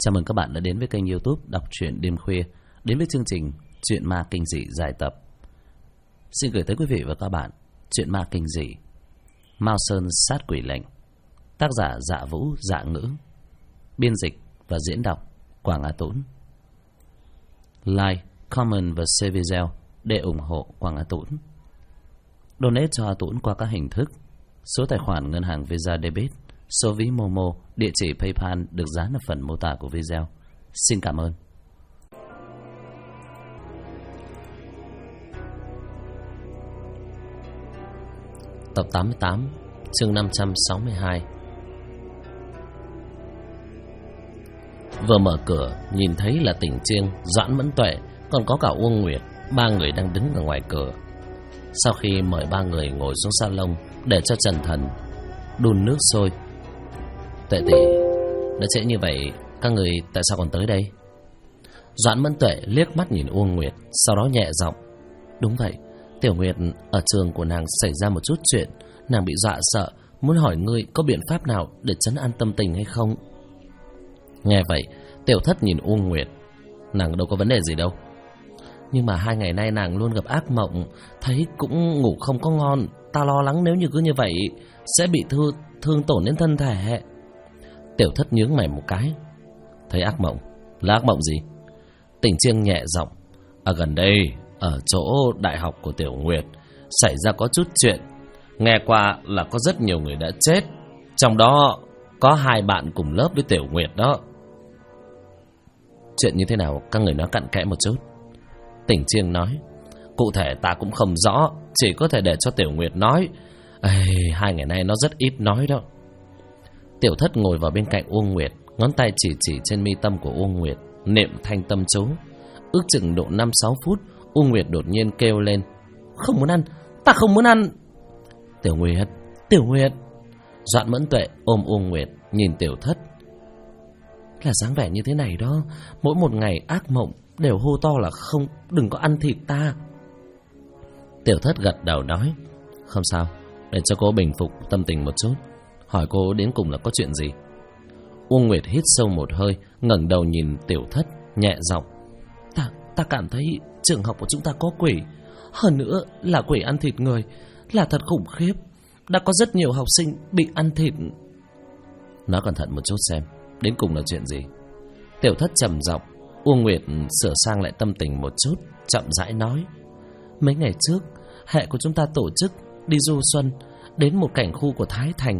Chào mừng các bạn đã đến với kênh YouTube Đọc truyện đêm khuya, đến với chương trình Truyện ma kinh dị dài tập. Xin gửi tới quý vị và các bạn truyện ma kinh dị Mao Sơn sát quỷ lệnh, tác giả Dạ Vũ Dạ Ngữ, biên dịch và diễn đọc Quảng Á Tũng. Like, comment và share video để ủng hộ Quảng Á Tũng. Donate cho A Tũng qua các hình thức: số tài khoản ngân hàng Visa Debit, số ví Momo, địa chỉ PayPal được dán ở phần mô tả của video. Xin cảm ơn. Tập 88, chương 562. Vừa mở cửa, nhìn thấy là Tỉnh Chiêng, Doãn Mẫn Tuệ, còn có cả Uông Nguyệt, ba người đang đứng ở ngoài cửa. Sau khi mời ba người ngồi xuống salon để cho Trần Thần đun nước sôi. Tuệ tỷ, đã trễ như vậy, các người tại sao còn tới đây? Doãn Mẫn Tuệ liếc mắt nhìn Uông Nguyệt, sau đó nhẹ giọng: đúng vậy, Tiểu Nguyệt ở trường của nàng xảy ra một chút chuyện, nàng bị dọa sợ, muốn hỏi ngươi có biện pháp nào để trấn an tâm tình hay không? Nghe vậy, Tiểu Thất nhìn Uông Nguyệt: nàng đâu có vấn đề gì đâu. Nhưng mà 2 ngày nay nàng luôn gặp ác mộng, thấy cũng ngủ không có ngon, ta lo lắng nếu như cứ như vậy sẽ bị thương tổn đến thân thể. Tiểu Thất nhướng mày một cái: thấy ác mộng? Là ác mộng gì? Tỉnh Chiêng nhẹ giọng: ở gần đây, ở chỗ đại học của Tiểu Nguyệt xảy ra có chút chuyện, nghe qua là có rất nhiều người đã chết, trong đó có 2 bạn cùng lớp với Tiểu Nguyệt đó. Chuyện như thế nào, các người nói cặn kẽ một chút. Tỉnh Chiêng nói: cụ thể ta cũng không rõ, chỉ có thể để cho Tiểu Nguyệt nói. 2 ngày nay nó rất ít nói đó. Tiểu Thất ngồi vào bên cạnh Uông Nguyệt, ngón tay chỉ trên mi tâm của Uông Nguyệt, niệm thanh tâm chú. Ước chừng độ 5-6 phút, Uông Nguyệt đột nhiên kêu lên: không muốn ăn, ta không muốn ăn. Tiểu Nguyệt, Tiểu Nguyệt. Doãn Mẫn Tuệ ôm Uông Nguyệt, nhìn Tiểu Thất: là dáng vẻ như thế này đó, mỗi một ngày ác mộng đều hô to là không, đừng có ăn thịt ta. Tiểu Thất gật đầu nói: không sao, để cho cô bình phục tâm tình một chút. Hỏi cô đến cùng là có chuyện gì? Uông Nguyệt hít sâu một hơi, ngẩng đầu nhìn Tiểu Thất, nhẹ giọng: Ta cảm thấy trường học của chúng ta có quỷ, hơn nữa là quỷ ăn thịt người, là thật khủng khiếp. Đã có rất nhiều học sinh bị ăn thịt. Nói cẩn thận một chút xem, đến cùng là chuyện gì? Tiểu Thất trầm giọng. Uông Nguyệt sửa sang lại tâm tình một chút, chậm rãi nói: mấy ngày trước, hệ của chúng ta tổ chức đi du xuân đến một cảnh khu của Thái Thành.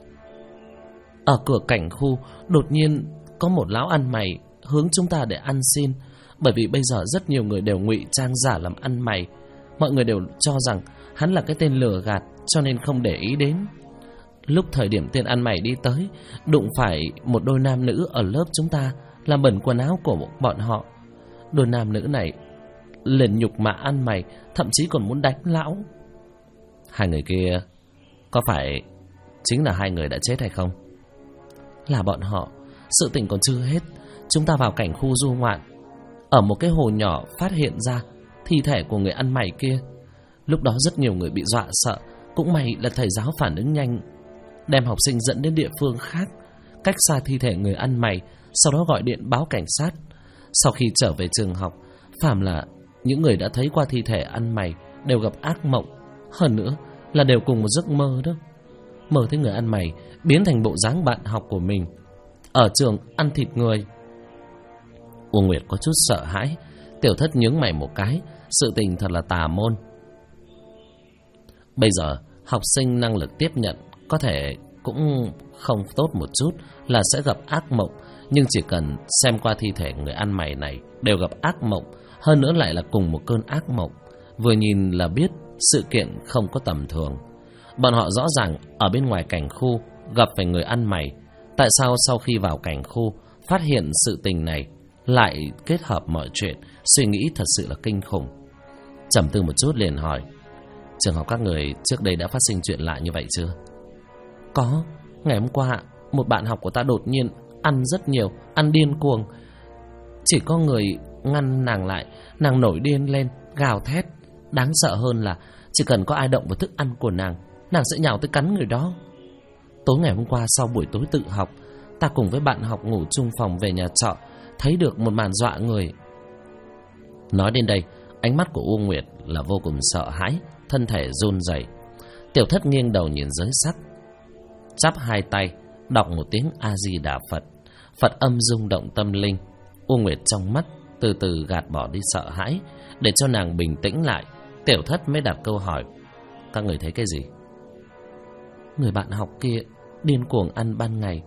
Ở cửa cảnh khu, đột nhiên có một lão ăn mày hướng chúng ta để ăn xin. Bởi vì bây giờ rất nhiều người đều ngụy trang giả làm ăn mày, mọi người đều cho rằng hắn là cái tên lừa gạt, cho nên không để ý đến. Lúc thời điểm tên ăn mày đi tới, đụng phải một đôi nam nữ ở lớp chúng ta làm bẩn quần áo của bọn họ. Đôi nam nữ này liền nhục mạ ăn mày, thậm chí còn muốn đánh lão. 2 người kia có phải chính là 2 người đã chết hay không? Là bọn họ. Sự tình còn chưa hết, chúng ta vào cảnh khu du ngoạn, ở một cái hồ nhỏ phát hiện ra thi thể của người ăn mày kia. Lúc đó rất nhiều người bị dọa sợ, cũng may là thầy giáo phản ứng nhanh, đem học sinh dẫn đến địa phương khác, cách xa thi thể người ăn mày, sau đó gọi điện báo cảnh sát. Sau khi trở về trường học, phàm là những người đã thấy qua thi thể ăn mày đều gặp ác mộng, hơn nữa là đều cùng một giấc mơ đó. Mơ thấy người ăn mày biến thành bộ dáng bạn học của mình, ở trường ăn thịt người. Uông Nguyệt có chút sợ hãi. Tiểu Thất nhướng mày một cái: sự tình thật là tà môn. Bây giờ học sinh năng lực tiếp nhận có thể cũng không tốt một chút, là sẽ gặp ác mộng. Nhưng chỉ cần xem qua thi thể người ăn mày này đều gặp ác mộng, hơn nữa lại là cùng một cơn ác mộng, vừa nhìn là biết sự kiện không có tầm thường. Bọn họ rõ ràng ở bên ngoài cảnh khu gặp phải người ăn mày, tại sao sau khi vào cảnh khu phát hiện sự tình này lại kết hợp mọi chuyện? Suy nghĩ thật sự là kinh khủng. Trầm tư một chút liền hỏi: trường học các người trước đây đã phát sinh chuyện lạ như vậy chưa? Có, ngày hôm qua một bạn học của ta đột nhiên ăn rất nhiều, ăn điên cuồng. Chỉ có người ngăn nàng lại, nàng nổi điên lên, gào thét. Đáng sợ hơn là chỉ cần có ai động vào thức ăn của nàng, nàng sẽ nhào tới cắn người đó. Tối ngày hôm qua sau buổi tối tự học, Ta cùng với bạn học ngủ chung phòng về nhà trọ, thấy được một màn dọa người. Nói đến đây, ánh mắt của U Nguyệt là vô cùng sợ hãi, thân thể run rẩy. Tiểu Thất nghiêng đầu nhìn dưới sắt, chắp hai tay đọc một tiếng A Di Đà Phật. Phật âm rung động tâm linh. U Nguyệt trong mắt từ từ gạt bỏ đi sợ hãi. Để cho nàng bình tĩnh lại, Tiểu Thất mới đặt câu hỏi: các người thấy cái gì? Người bạn học kia điên cuồng ăn ban ngày,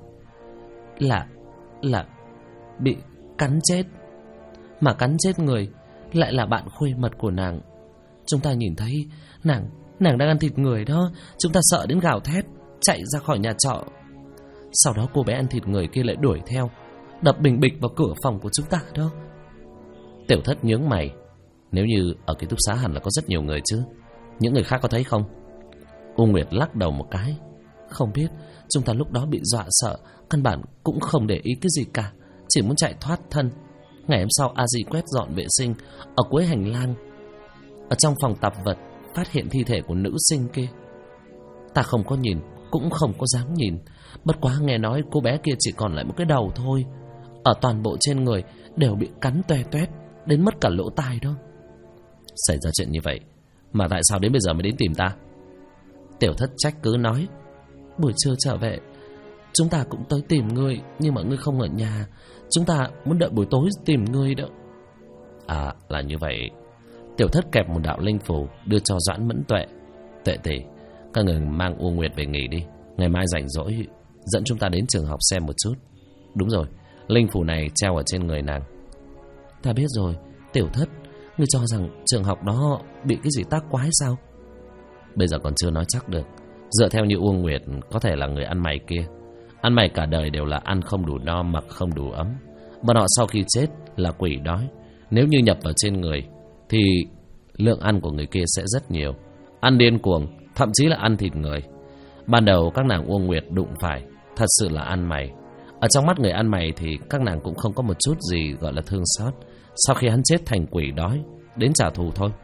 là bị cắn chết. Mà cắn chết người lại là bạn khuê mật của nàng. Chúng ta nhìn thấy nàng đang ăn thịt người đó. Chúng ta sợ đến gào thét, chạy ra khỏi nhà trọ. Sau đó cô bé ăn thịt người kia lại đuổi theo, đập bình bịch vào cửa phòng của chúng ta đó. Tiểu Thất nhướng mày. Nếu như ở ký túc xá hẳn là có rất nhiều người chứ. Những người khác có thấy không? U Nguyệt lắc đầu một cái. Không biết, chúng ta lúc đó bị dọa sợ, căn bản cũng không để ý cái gì cả, chỉ muốn chạy thoát thân. Ngày hôm sau A Di quét dọn vệ sinh ở cuối hành lang, ở trong phòng tạp vật phát hiện thi thể của nữ sinh kia. Ta không có nhìn, cũng không có dám nhìn. Bất quá nghe nói cô bé kia chỉ còn lại một cái đầu thôi. Ở toàn bộ trên người đều bị cắn toe toét, đến mất cả lỗ tai đó. Xảy ra chuyện như vậy mà tại sao đến bây giờ mới đến tìm ta? Tiểu Thất trách cứ nói: buổi trưa trở về, chúng ta cũng tới tìm ngươi, nhưng mà ngươi không ở nhà. Chúng ta muốn đợi buổi tối tìm ngươi đó. À, là như vậy. Tiểu Thất kẹp một đạo linh phù đưa cho Doãn Mẫn Tuệ. Tuệ tỷ, các người mang U Nguyệt về nghỉ đi. Ngày mai rảnh rỗi dẫn chúng ta đến trường học xem một chút. Đúng rồi, linh phù này treo ở trên người nàng. Ta biết rồi. Tiểu Thất, ngươi cho rằng trường học đó bị cái gì tác quái sao? Bây giờ còn chưa nói chắc được. Dựa theo như U Nguyệt có thể là người ăn mày kia. Ăn mày cả đời đều là ăn không đủ no, mặc không đủ ấm. Bọn họ sau khi chết là quỷ đói. Nếu như nhập vào trên người thì lượng ăn của người kia sẽ rất nhiều. Ăn điên cuồng, thậm chí là ăn thịt người. Ban đầu các nàng U Nguyệt đụng phải thật sự là ăn mày. Ở trong mắt người ăn mày thì các nàng cũng không có một chút gì gọi là thương xót. Sau khi hắn chết thành quỷ đói, đến trả thù thôi.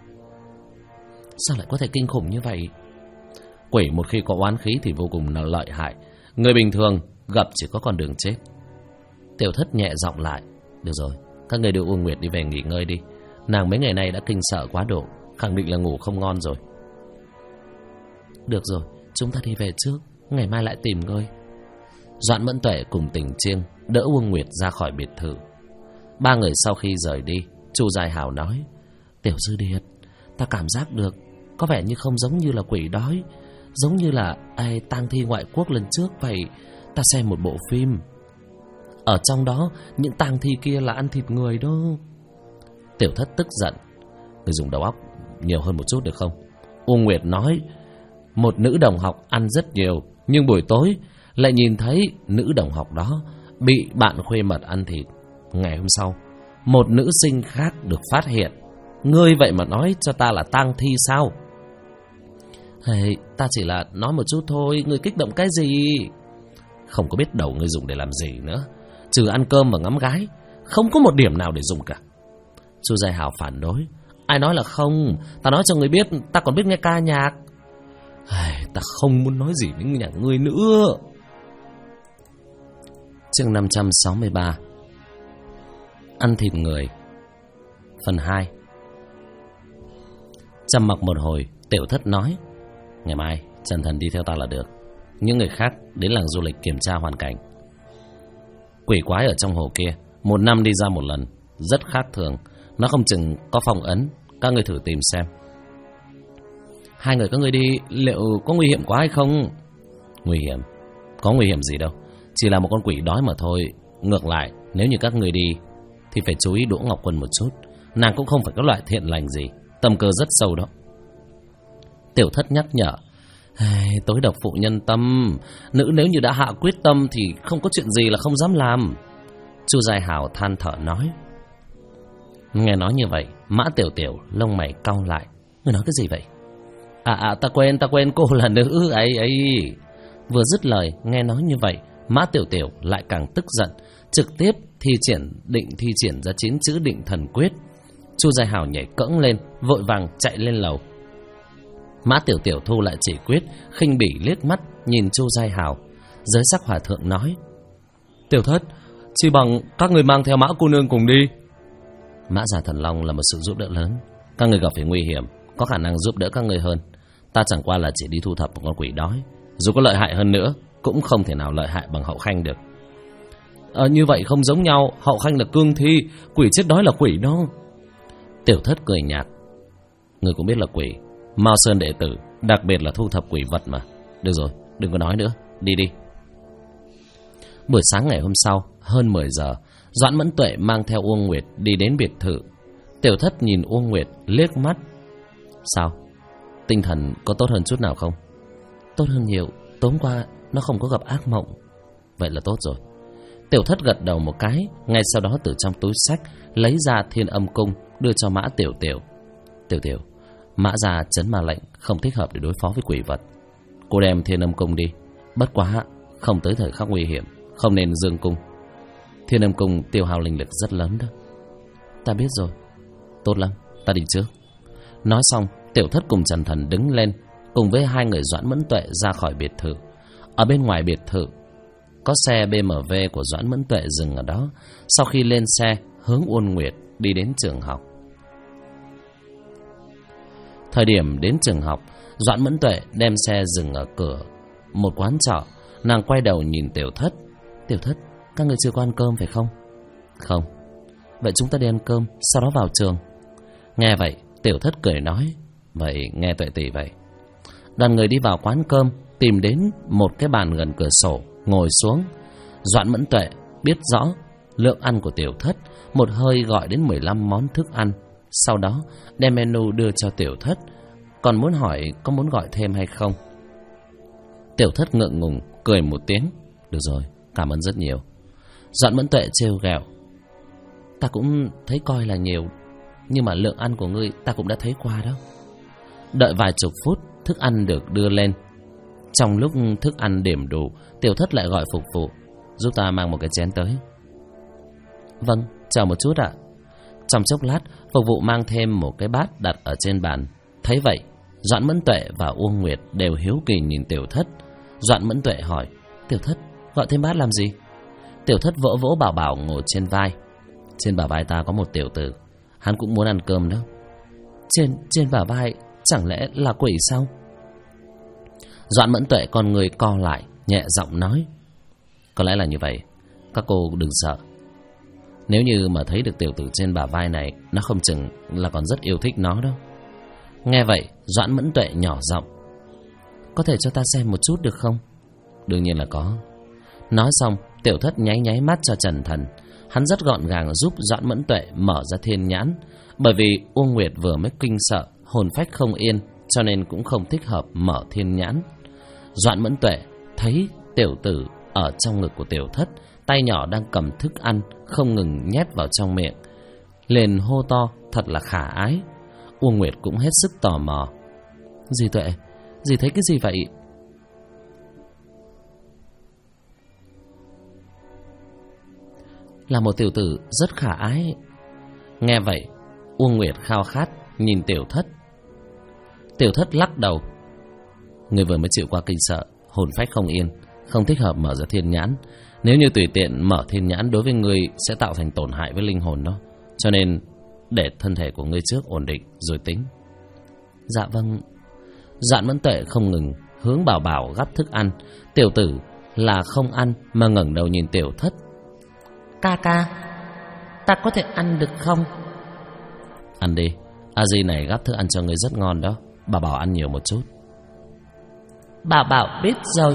Sao lại có thể kinh khủng như vậy? Quỷ một khi có oán khí thì vô cùng là lợi hại. Người bình thường gặp chỉ có con đường chết. Tiểu Thất nhẹ giọng lại: được rồi, các người đưa U Nguyệt đi về nghỉ ngơi đi. Nàng mấy ngày nay đã kinh sợ quá độ, khẳng định là ngủ không ngon rồi. Được rồi, chúng ta đi về trước, ngày mai lại tìm ngươi. Doãn Mẫn Tuệ cùng Tình Chiêng đỡ U Nguyệt ra khỏi biệt thự. Ba người sau khi rời đi, Chu Giai Hảo nói: Tiểu Sư Điệt, ta cảm giác được có vẻ như không giống như là quỷ đói, giống như là tang thi ngoại quốc lần trước vậy. Ta xem một bộ phim, ở trong đó những tang thi kia là ăn thịt người đó. Tiểu Thất tức giận: người dùng đầu óc nhiều hơn một chút được không? U Nguyệt nói một nữ đồng học ăn rất nhiều, nhưng buổi tối lại nhìn thấy nữ đồng học đó bị bạn khuê mật ăn thịt. Ngày hôm sau, một nữ sinh khác được phát hiện. Ngươi vậy mà nói cho ta là tang thi sao? Ta chỉ là nói một chút thôi, ngươi kích động cái gì? Không có biết đầu ngươi dùng để làm gì nữa, trừ ăn cơm và ngắm gái, không có một điểm nào để dùng cả. Chu Giai Hảo phản đối: ai nói là không? Ta nói cho ngươi biết, ta còn biết nghe ca nhạc. Ta không muốn nói gì với nhà ngươi nữa. Chương 563: ăn thịt người, phần 2. Trầm mặc một hồi, Tiểu Thất nói: ngày mai Trần Thần đi theo ta là được. Những người khác đến làng du lịch kiểm tra hoàn cảnh. Quỷ quái ở trong hồ kia 1 năm đi ra 1 lần, rất khác thường. Nó không chừng có phong ấn, các người thử tìm xem. Hai người các người đi liệu có nguy hiểm quá hay không? Nguy hiểm? Có nguy hiểm gì đâu, chỉ là một con quỷ đói mà thôi. Ngược lại, nếu như các người đi thì phải chú ý Đỗ Ngọc Quân một chút. Nàng cũng không phải có loại thiện lành gì, tâm cơ rất sâu đó. Tiểu Thất nhắc nhở: tối độc phụ nhân tâm, nữ nếu như đã hạ quyết tâm thì không có chuyện gì là không dám làm. Chu Giai Hảo than thở nói. Nghe nói như vậy, Mã Tiểu Tiểu lông mày cau lại. Ngươi nói cái gì vậy? Ta quên cô là nữ ấy. Vừa dứt lời, nghe nói như vậy, Mã Tiểu Tiểu lại càng tức giận, trực tiếp định thi triển ra 9 chữ định thần quyết. Chu Giai Hảo nhảy cẫng lên, vội vàng chạy lên lầu. Mã Tiểu Tiểu thu lại chỉ quyết, khinh bỉ liếc mắt nhìn Chu Giai Hảo. Giới Sắc Hòa Thượng nói: Tiểu thất, chỉ bằng các người mang theo Mã cô nương cùng đi. Mã Già Thần Long là một sự giúp đỡ lớn. Các người gặp phải nguy hiểm, có khả năng giúp đỡ các người hơn. Ta chẳng qua là chỉ đi thu thập một con quỷ đói. Dù có lợi hại hơn nữa, cũng không thể nào lợi hại bằng Hậu Khanh được. Như vậy không giống nhau. Hậu Khanh là cương thi, quỷ chết đói là quỷ đó. Tiểu thất cười nhạt. Người cũng biết là quỷ, Mao Sơn đệ tử, đặc biệt là thu thập quỷ vật mà. Được rồi, đừng có nói nữa, đi đi. Buổi sáng ngày hôm sau, hơn 10 giờ, Doãn Mẫn Tuệ mang theo Uông Nguyệt đi đến biệt thự. Tiểu thất nhìn Uông Nguyệt liếc mắt. Sao? Tinh thần có tốt hơn chút nào không? Tốt hơn nhiều, tối qua nó không có gặp ác mộng. Vậy là tốt rồi. Tiểu thất gật đầu một cái. Ngay sau đó từ trong túi xách lấy ra Thiên Âm Cung đưa cho Mã Tiểu Tiểu. Tiểu Tiểu, Mã gia trấn ma lệnh không thích hợp để đối phó với quỷ vật. Cô đem Thiên Âm Cung đi. Bất quá không tới thời khắc nguy hiểm, không nên dương cung. Thiên Âm Cung tiêu hao linh lực rất lớn đó. Ta biết rồi. Tốt lắm, ta đi trước. Nói xong, Tiểu thất cùng Trần Thần đứng lên, cùng với hai người Doãn Mẫn Tuệ ra khỏi biệt thự. Ở bên ngoài biệt thự có xe BMW của Doãn Mẫn Tuệ dừng ở đó. Sau khi lên xe, hướng Uông Nguyệt đi đến trường học. Thời điểm đến trường học, Doãn Mẫn Tuệ đem xe dừng ở cửa một quán trọ. Nàng quay đầu nhìn Tiểu thất. Tiểu thất, các người chưa có ăn cơm phải không? Không. Vậy chúng ta đi ăn cơm, sau đó vào trường. Nghe vậy, Tiểu thất cười nói. Vậy nghe Tuệ tỷ vậy. Đoàn người đi vào quán cơm, tìm đến một cái bàn gần cửa sổ, ngồi xuống. Doãn Mẫn Tuệ biết rõ lượng ăn của Tiểu thất, một hơi gọi đến 15 món thức ăn. Sau đó đem menu đưa cho Tiểu thất, còn muốn hỏi có muốn gọi thêm hay không. Tiểu thất ngượng ngùng cười một tiếng. Được rồi, cảm ơn rất nhiều. Doãn Mẫn Tuệ trêu ghẹo. Ta cũng thấy coi là nhiều, nhưng mà lượng ăn của ngươi ta cũng đã thấy qua đó. Đợi vài chục phút, thức ăn được đưa lên. Trong lúc thức ăn điểm đủ, Tiểu thất lại gọi phục vụ. Giúp ta mang một cái chén tới. Vâng, chờ một chút ạ. Trong chốc lát, phục vụ mang thêm một cái bát đặt ở trên bàn. Thấy vậy, Doãn Mẫn Tuệ và Uông Nguyệt đều hiếu kỳ nhìn Tiểu thất. Doãn Mẫn Tuệ hỏi. Tiểu thất, gọi thêm bát làm gì? Tiểu thất vỗ vỗ Bảo Bảo ngồi trên vai. Trên bả vai ta có một tiểu tử, hắn cũng muốn ăn cơm đó. Trên bả vai chẳng lẽ là quỷ sao? Doãn Mẫn Tuệ con người co lại, nhẹ giọng nói. Có lẽ là như vậy. Các cô đừng sợ. Nếu như mà thấy được tiểu tử trên bả vai này, nó không chừng là còn rất yêu thích nó đâu. Nghe vậy, Doãn Mẫn Tuệ nhỏ giọng. Có thể cho ta xem một chút được không? Đương nhiên là có. Nói xong, Tiểu thất nháy nháy mắt cho Trần Thần. Hắn rất gọn gàng giúp Doãn Mẫn Tuệ mở ra thiên nhãn. Bởi vì Uông Nguyệt vừa mới kinh sợ, hồn phách không yên, cho nên cũng không thích hợp mở thiên nhãn. Doãn Mẫn Tuệ thấy tiểu tử ở trong ngực của Tiểu thất, tay nhỏ đang cầm thức ăn không ngừng nhét vào trong miệng, liền hô to thật là khả ái. Uông Nguyệt cũng hết sức tò mò. Dì Tuệ, dì thấy cái gì vậy? Là một tiểu tử rất khả ái. Nghe vậy, Uông Nguyệt khao khát nhìn Tiểu thất. Tiểu thất lắc đầu. Người vừa mới chịu qua kinh sợ, hồn phách không yên, không thích hợp mở ra thiên nhãn. Nếu như tùy tiện mở thiên nhãn đối với người sẽ tạo thành tổn hại với linh hồn đó. Cho nên để thân thể của ngươi trước ổn định rồi tính. Dạ vâng. Doãn Mẫn Tuệ không ngừng hướng Bảo Bảo gắp thức ăn. Tiểu tử là không ăn mà ngẩng đầu nhìn Tiểu thất. Ca ca, ta có thể ăn được không? Ăn đi, a di này gắp thức ăn cho ngươi rất ngon đó. Bảo Bảo ăn nhiều một chút. Bảo Bảo biết rồi.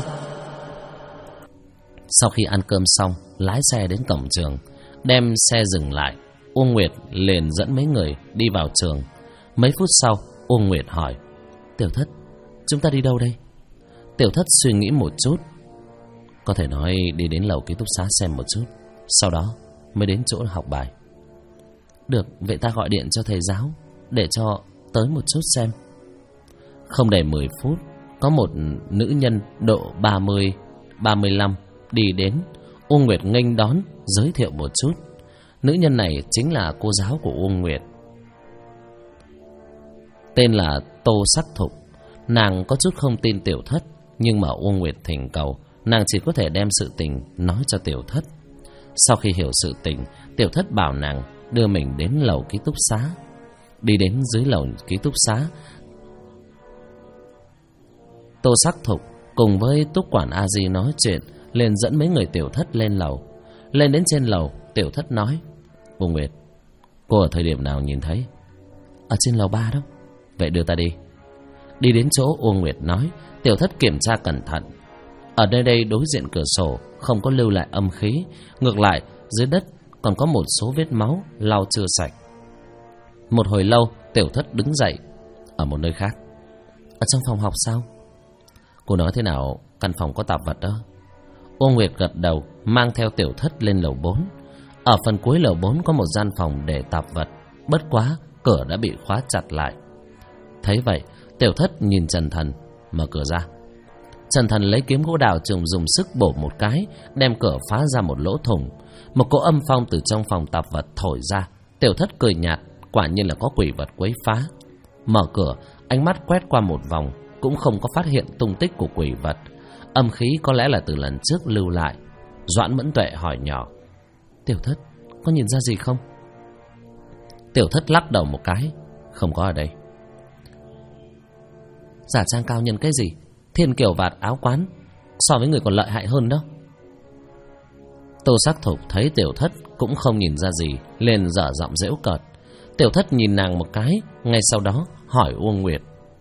Sau khi ăn cơm xong, lái xe đến cổng trường, đem xe dừng lại. Uông Nguyệt liền dẫn mấy người đi vào trường. Mấy phút sau, Uông Nguyệt hỏi. Tiểu thất, chúng ta đi đâu đây? Tiểu thất suy nghĩ một chút. Có thể nói đi đến lầu ký túc xá xem một chút, sau đó mới đến chỗ học bài. Được, vậy ta gọi điện cho thầy giáo để cho tới một chút xem. Không đầy 10 phút, có một nữ nhân độ 30-35 đi đến. Uông Nguyệt nghênh đón, giới thiệu một chút. Nữ nhân này chính là cô giáo của Uông Nguyệt, tên là Tô Sắc Thục. Nàng có chút không tin Tiểu thất, nhưng mà Uông Nguyệt thỉnh cầu, nàng chỉ có thể đem sự tình nói cho Tiểu thất. Sau khi hiểu sự tình, Tiểu Thất bảo nàng đưa mình đến lầu ký túc xá. Đi đến dưới lầu ký túc xá, Tô Sắc Thục cùng với túc quản A Di nói chuyện, liền dẫn mấy người Tiểu Thất lên lầu. Lên đến trên lầu, Tiểu Thất nói: Cô Nguyệt, cô ở thời điểm nào nhìn thấy? Ở trên lầu 3 đó. Vậy đưa ta đi. Đi đến chỗ Uông Nguyệt nói, Tiểu Thất kiểm tra cẩn thận. Ở nơi đây đối diện cửa sổ không có lưu lại âm khí, ngược lại dưới đất còn có một số vết máu lau chưa sạch. Một hồi lâu, Tiểu Thất đứng dậy. Ở một nơi khác. Ở trong phòng học sao? Cô nói thế nào căn phòng có tạp vật đó? Uông Nguyệt gật đầu, mang theo Tiểu Thất lên lầu 4. Ở phần cuối lầu 4 có một gian phòng để tạp vật, bất quá cửa đã bị khóa chặt lại. Thấy vậy, Tiểu Thất nhìn Trần Thần, mở cửa ra. Trần Thần lấy kiếm gỗ đào trùng dùng sức bổ một cái, đem cửa phá ra một lỗ thủng. Một cỗ âm phong từ trong phòng tạp vật thổi ra. Tiểu Thất cười nhạt, quả nhiên là có quỷ vật quấy phá. Mở cửa, ánh mắt quét qua một vòng, cũng không có phát hiện tung tích của quỷ vật. Âm khí có lẽ là từ lần trước lưu lại. Doãn Mẫn Tuệ hỏi nhỏ: Tiểu Thất, có nhìn ra gì không? Tiểu Thất lắc đầu một cái: Không có ở đây. Giả trang cao nhân cái gì? Thiên kiều vạt áo quán, so với người còn lợi hại hơn đó. Tô Sắc Thục thấy Tiểu Thất cũng không nhìn ra gì, liền dở giọng giễu cợt. Tiểu Thất nhìn nàng một cái, ngay sau đó hỏi Uông Nguyệt: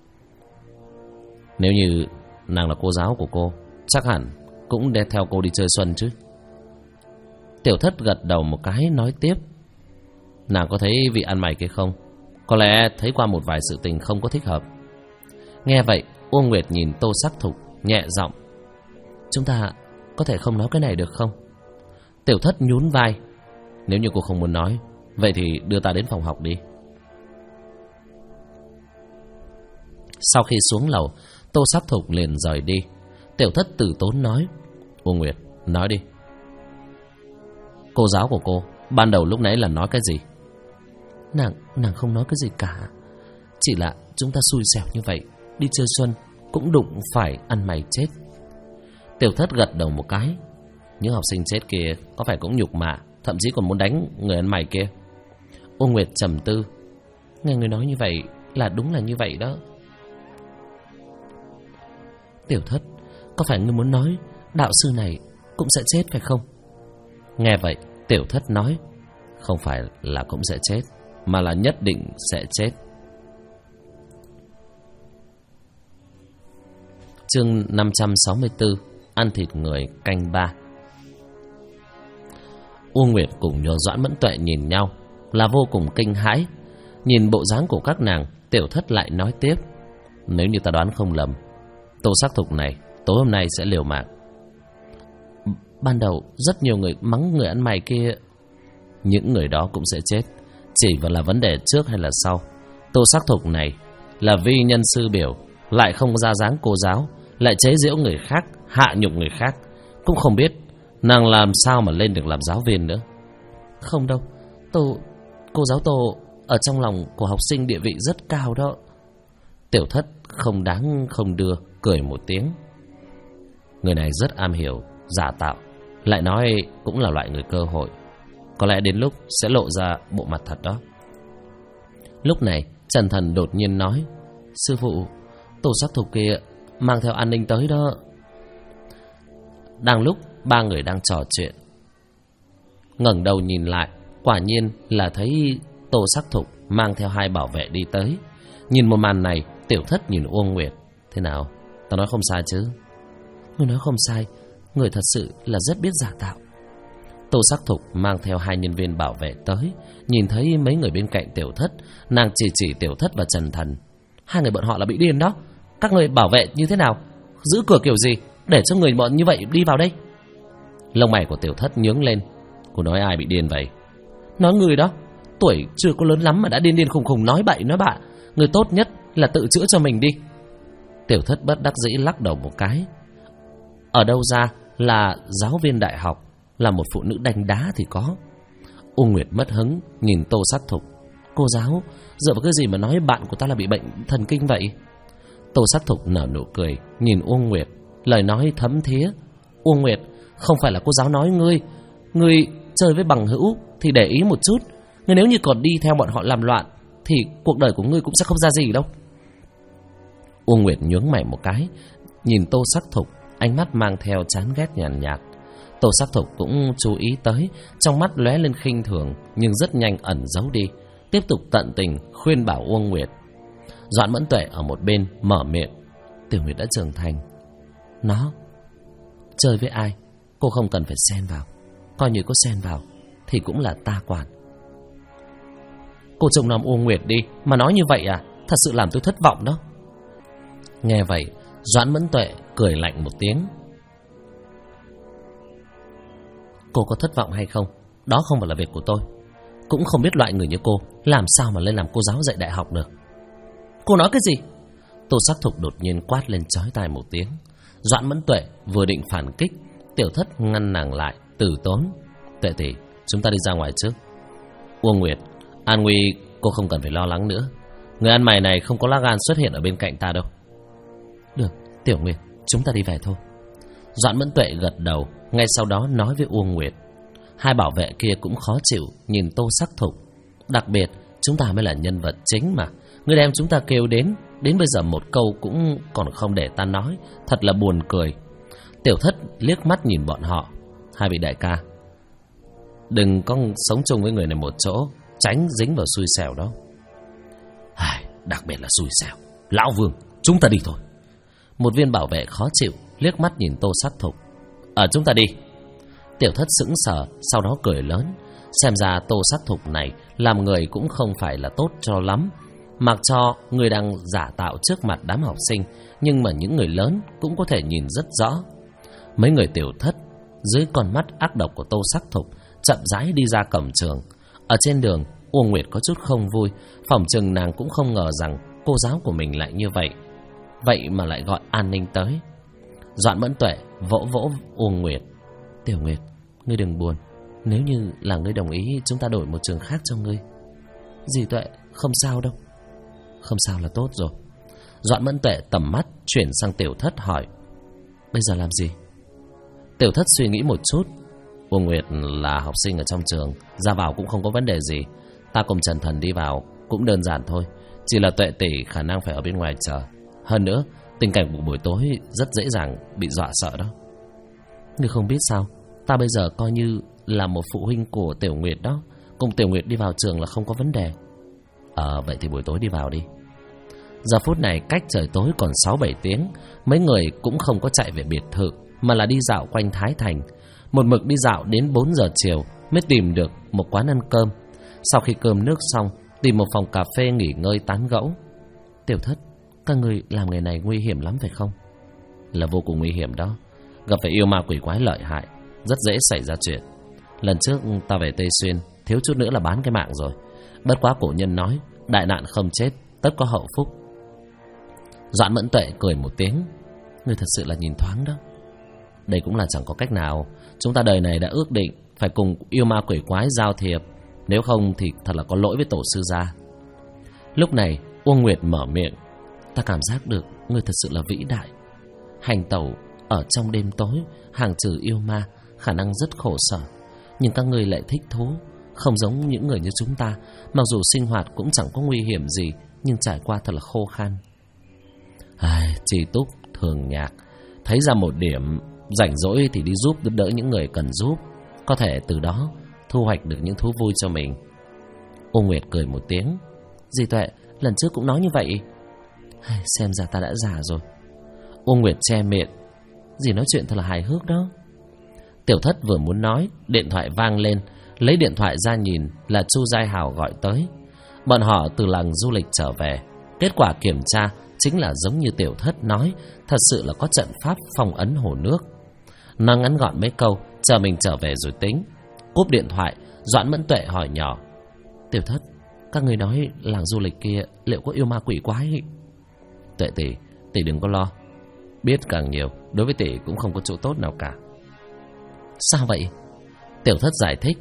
Nếu như nàng là cô giáo của cô, chắc hẳn cũng để theo cô đi chơi xuân chứ? Tiểu Thất gật đầu một cái, nói tiếp: Nàng có thấy vị ăn mày kia không? Có lẽ thấy qua một vài sự tình không có thích hợp. Nghe vậy, Uông Nguyệt nhìn Tô Sắc Thục, nhẹ giọng: Chúng ta có thể không nói cái này được không? Tiểu Thất nhún vai: Nếu như cô không muốn nói, vậy thì đưa ta đến phòng học đi. Sau khi xuống lầu, Tô Sắc Thục liền rời đi. Tiểu Thất từ tốn nói: Uông Nguyệt, nói đi. Cô giáo của cô ban đầu lúc nãy là nói cái gì? Nàng không nói cái gì cả. Chỉ là chúng ta xui xẻo như vậy, đi chơi xuân cũng đụng phải ăn mày chết. Tiểu Thất gật đầu một cái: Những học sinh chết kia có phải cũng nhục mạ, thậm chí còn muốn đánh người ăn mày kia? Uông Nguyệt trầm tư: Nghe người nói như vậy là đúng là như vậy đó. Tiểu Thất, có phải ngươi muốn nói đạo sư này cũng sẽ chết phải không? Nghe vậy, Tiểu Thất nói: Không phải là cũng sẽ chết, mà là nhất định sẽ chết. Chương 564: Ăn thịt người canh 3. Uông Nguyệt cùng nhờ Doãn Mẫn Tuệ nhìn nhau là vô cùng kinh hãi. Nhìn bộ dáng của các nàng, Tiểu Thất lại nói tiếp: Nếu như ta đoán không lầm, Tô Sắc Thục này tối hôm nay sẽ liều mạng. Ban đầu rất nhiều người mắng người ăn mày kia. Những người đó cũng sẽ chết, chỉ là vấn đề trước hay là sau. Tô Sắc Thục này là vi nhân sư biểu, lại không ra dáng cô giáo, lại chế giễu người khác, hạ nhục người khác. Cũng không biết nàng làm sao mà lên được làm giáo viên nữa. Không đâu, cô giáo Tô ở trong lòng của học sinh địa vị rất cao đó. Tiểu Thất không đáng không đưa, cười một tiếng. Người này rất am hiểu giả tạo, lại nói cũng là loại người cơ hội. Có lẽ đến lúc sẽ lộ ra bộ mặt thật đó. Lúc này Trần Thần đột nhiên nói: Sư phụ, Tô Sắc Thục kia mang theo an ninh tới đó. Đang lúc ba người đang trò chuyện, ngẩng đầu nhìn lại, quả nhiên là thấy Tô Sắc Thục mang theo 2 bảo vệ đi tới. Nhìn một màn này, Tiểu Thất nhìn Uông Nguyệt: Thế nào, tao nói không sai chứ? Người nói không sai, người thật sự là rất biết giả tạo. Tô Sắc Thục mang theo 2 nhân viên bảo vệ tới, nhìn thấy mấy người bên cạnh Tiểu Thất, nàng chỉ Tiểu Thất và Trần Thần: 2 người bọn họ là bị điên đó. Các người bảo vệ như thế nào, giữ cửa kiểu gì để cho người bọn như vậy đi vào đây? Lông mày của Tiểu Thất nhướng lên: Cô nói ai bị điên vậy? Nói người đó, tuổi chưa có lớn lắm mà đã điên khùng khùng nói bậy nói bạ. Người tốt nhất là tự chữa cho mình đi. Tiểu Thất bất đắc dĩ lắc đầu một cái: Ở đâu ra là giáo viên đại học, là một phụ nữ đánh đá thì có. Uông Nguyệt mất hứng nhìn Tô Sắc Thục: Cô giáo, dựa vào cái gì mà nói bạn của ta là bị bệnh thần kinh vậy? Tô Sắc Thục nở nụ cười nhìn Uông Nguyệt, lời nói thấm thía: Uông Nguyệt, không phải là cô giáo nói ngươi chơi với bằng hữu thì để ý một chút. Ngươi nếu như còn đi theo bọn họ làm loạn thì cuộc đời của ngươi cũng sẽ không ra gì đâu. Uông Nguyệt nhướng mày một cái, nhìn Tô Sắc Thục, ánh mắt mang theo chán ghét nhàn nhạt. Tô Sắc Thục cũng chú ý tới, trong mắt lóe lên khinh thường nhưng rất nhanh ẩn giấu đi, tiếp tục tận tình khuyên bảo Uông Nguyệt. Doãn Mẫn Tuệ ở một bên mở miệng. Tiểu Nguyệt đã trưởng thành, nó chơi với ai cô không cần phải xen vào, coi như có xen vào thì cũng là ta quản. Cô trông nom Uông Nguyệt đi, mà nói như vậy à, thật sự làm tôi thất vọng đó. Nghe vậy, Doãn Mẫn Tuệ cười lạnh một tiếng. Cô có thất vọng hay không, đó không phải là việc của tôi. Cũng không biết loại người như cô làm sao mà lên làm cô giáo dạy đại học được. Cô nói cái gì? Tô Sắc Thục đột nhiên quát lên chói tai một tiếng. Doãn Mẫn Tuệ vừa định phản kích, Tiểu Thất ngăn nàng lại, từ tốn. Tuệ tỷ, chúng ta đi ra ngoài trước. Uông Nguyệt, an nguy cô không cần phải lo lắng nữa. Người ăn mày này không có lá gan xuất hiện ở bên cạnh ta đâu. Được, Tiểu Nguyệt, chúng ta đi về thôi. Doãn Mẫn Tuệ gật đầu, ngay sau đó nói với Uông Nguyệt. Hai bảo vệ kia cũng khó chịu nhìn Tô Sắc Thục. Đặc biệt, chúng ta mới là nhân vật chính mà. Ngươi đem chúng ta kêu đến bây giờ một câu cũng còn không để ta nói, thật là buồn cười. Tiểu Thất liếc mắt nhìn bọn họ. Hai vị đại ca, đừng có sống chung với người này một chỗ, tránh dính vào xui xẻo đó. Đặc biệt là xui xẻo. Lão Vương, chúng ta đi thôi. Một viên bảo vệ khó chịu liếc mắt nhìn Tô Sắc Thục. Chúng ta đi. Tiểu Thất sững sờ, sau đó cười lớn. Xem ra Tô Sắc Thục này làm người cũng không phải là tốt cho lắm. Mặc cho người đang giả tạo trước mặt đám học sinh, nhưng mà những người lớn cũng có thể nhìn rất rõ. Mấy người Tiểu Thất dưới con mắt ác độc của Tô Sắc Thục chậm rãi đi ra cổng trường. Ở trên đường, Uông Nguyệt có chút không vui. Phỏng chừng nàng cũng không ngờ rằng cô giáo của mình lại như vậy. Vậy mà lại gọi an ninh tới. Doãn Mẫn Tuệ vỗ vỗ Uông Nguyệt. Tiểu Nguyệt, ngươi đừng buồn. Nếu như là ngươi đồng ý, chúng ta đổi một trường khác cho ngươi. Dì Tuệ, không sao đâu. Không sao là tốt rồi. Doãn Mẫn Tuệ tầm mắt chuyển sang Tiểu Thất hỏi. Bây giờ làm gì? Tiểu Thất suy nghĩ một chút. Uông Nguyệt là học sinh ở trong trường, ra vào cũng không có vấn đề gì. Ta cùng Trần Thần đi vào cũng đơn giản thôi. Chỉ là Tuệ tỷ khả năng phải ở bên ngoài chờ. Hơn nữa, tình cảnh của buổi tối rất dễ dàng bị dọa sợ đó. Ngươi không biết sao, ta bây giờ coi như là một phụ huynh của Tiểu Nguyệt đó. Cùng Tiểu Nguyệt đi vào trường là không có vấn đề. Vậy thì buổi tối đi vào đi. Giờ phút này cách trời tối còn 6-7 tiếng. Mấy người cũng không có chạy về biệt thự, mà là đi dạo quanh Thái Thành. Một mực đi dạo đến 4 giờ chiều mới tìm được một quán ăn cơm. Sau khi cơm nước xong, tìm một phòng cà phê nghỉ ngơi tán gẫu. Tiểu Thất, các người làm nghề này nguy hiểm lắm phải không? Là vô cùng nguy hiểm đó. Gặp phải yêu ma quỷ quái lợi hại, rất dễ xảy ra chuyện. Lần trước ta về Tây Xuyên, thiếu chút nữa là bán cái mạng rồi. Bất quá cổ nhân nói, đại nạn không chết, tất có hậu phúc. Doãn Mẫn Tuệ cười một tiếng. Ngươi thật sự là nhìn thoáng đó. Đây cũng là chẳng có cách nào. Chúng ta đời này đã ước định phải cùng yêu ma quỷ quái giao thiệp, nếu không thì thật là có lỗi với tổ sư gia. Lúc này Uông Nguyệt mở miệng. Ta cảm giác được ngươi thật sự là vĩ đại. Hành tẩu ở trong đêm tối, hàng trừ yêu ma, khả năng rất khổ sở. Nhưng các ngươi lại thích thú, không giống những người như chúng ta. Mặc dù sinh hoạt cũng chẳng có nguy hiểm gì, nhưng trải qua thật là khô khan. Tri túc thường nhạc, thấy ra một điểm rảnh rỗi thì đi giúp đỡ những người cần giúp, có thể từ đó thu hoạch được những thú vui cho mình. Uông Nguyệt cười một tiếng. Dì Tuệ, lần trước cũng nói như vậy. Xem ra ta đã già rồi. Uông Nguyệt che miệng. Dì nói chuyện thật là hài hước đó. Tiểu Thất vừa muốn nói, điện thoại vang lên. Lấy điện thoại ra nhìn là Chu Giai Hào gọi tới. Bọn họ từ làng du lịch trở về. Kết quả kiểm tra chính là giống như Tiểu Thất nói, thật sự là có trận pháp phong ấn hồ nước. Nói ngắn gọn mấy câu, chờ mình trở về rồi tính. Cúp điện thoại, Doãn Mẫn Tuệ hỏi nhỏ. Tiểu Thất, các người nói làng du lịch kia liệu có yêu ma quỷ quái ấy? Tuệ tỷ đừng có lo. Biết càng nhiều, đối với tỷ cũng không có chỗ tốt nào cả. Sao vậy? Tiểu Thất giải thích.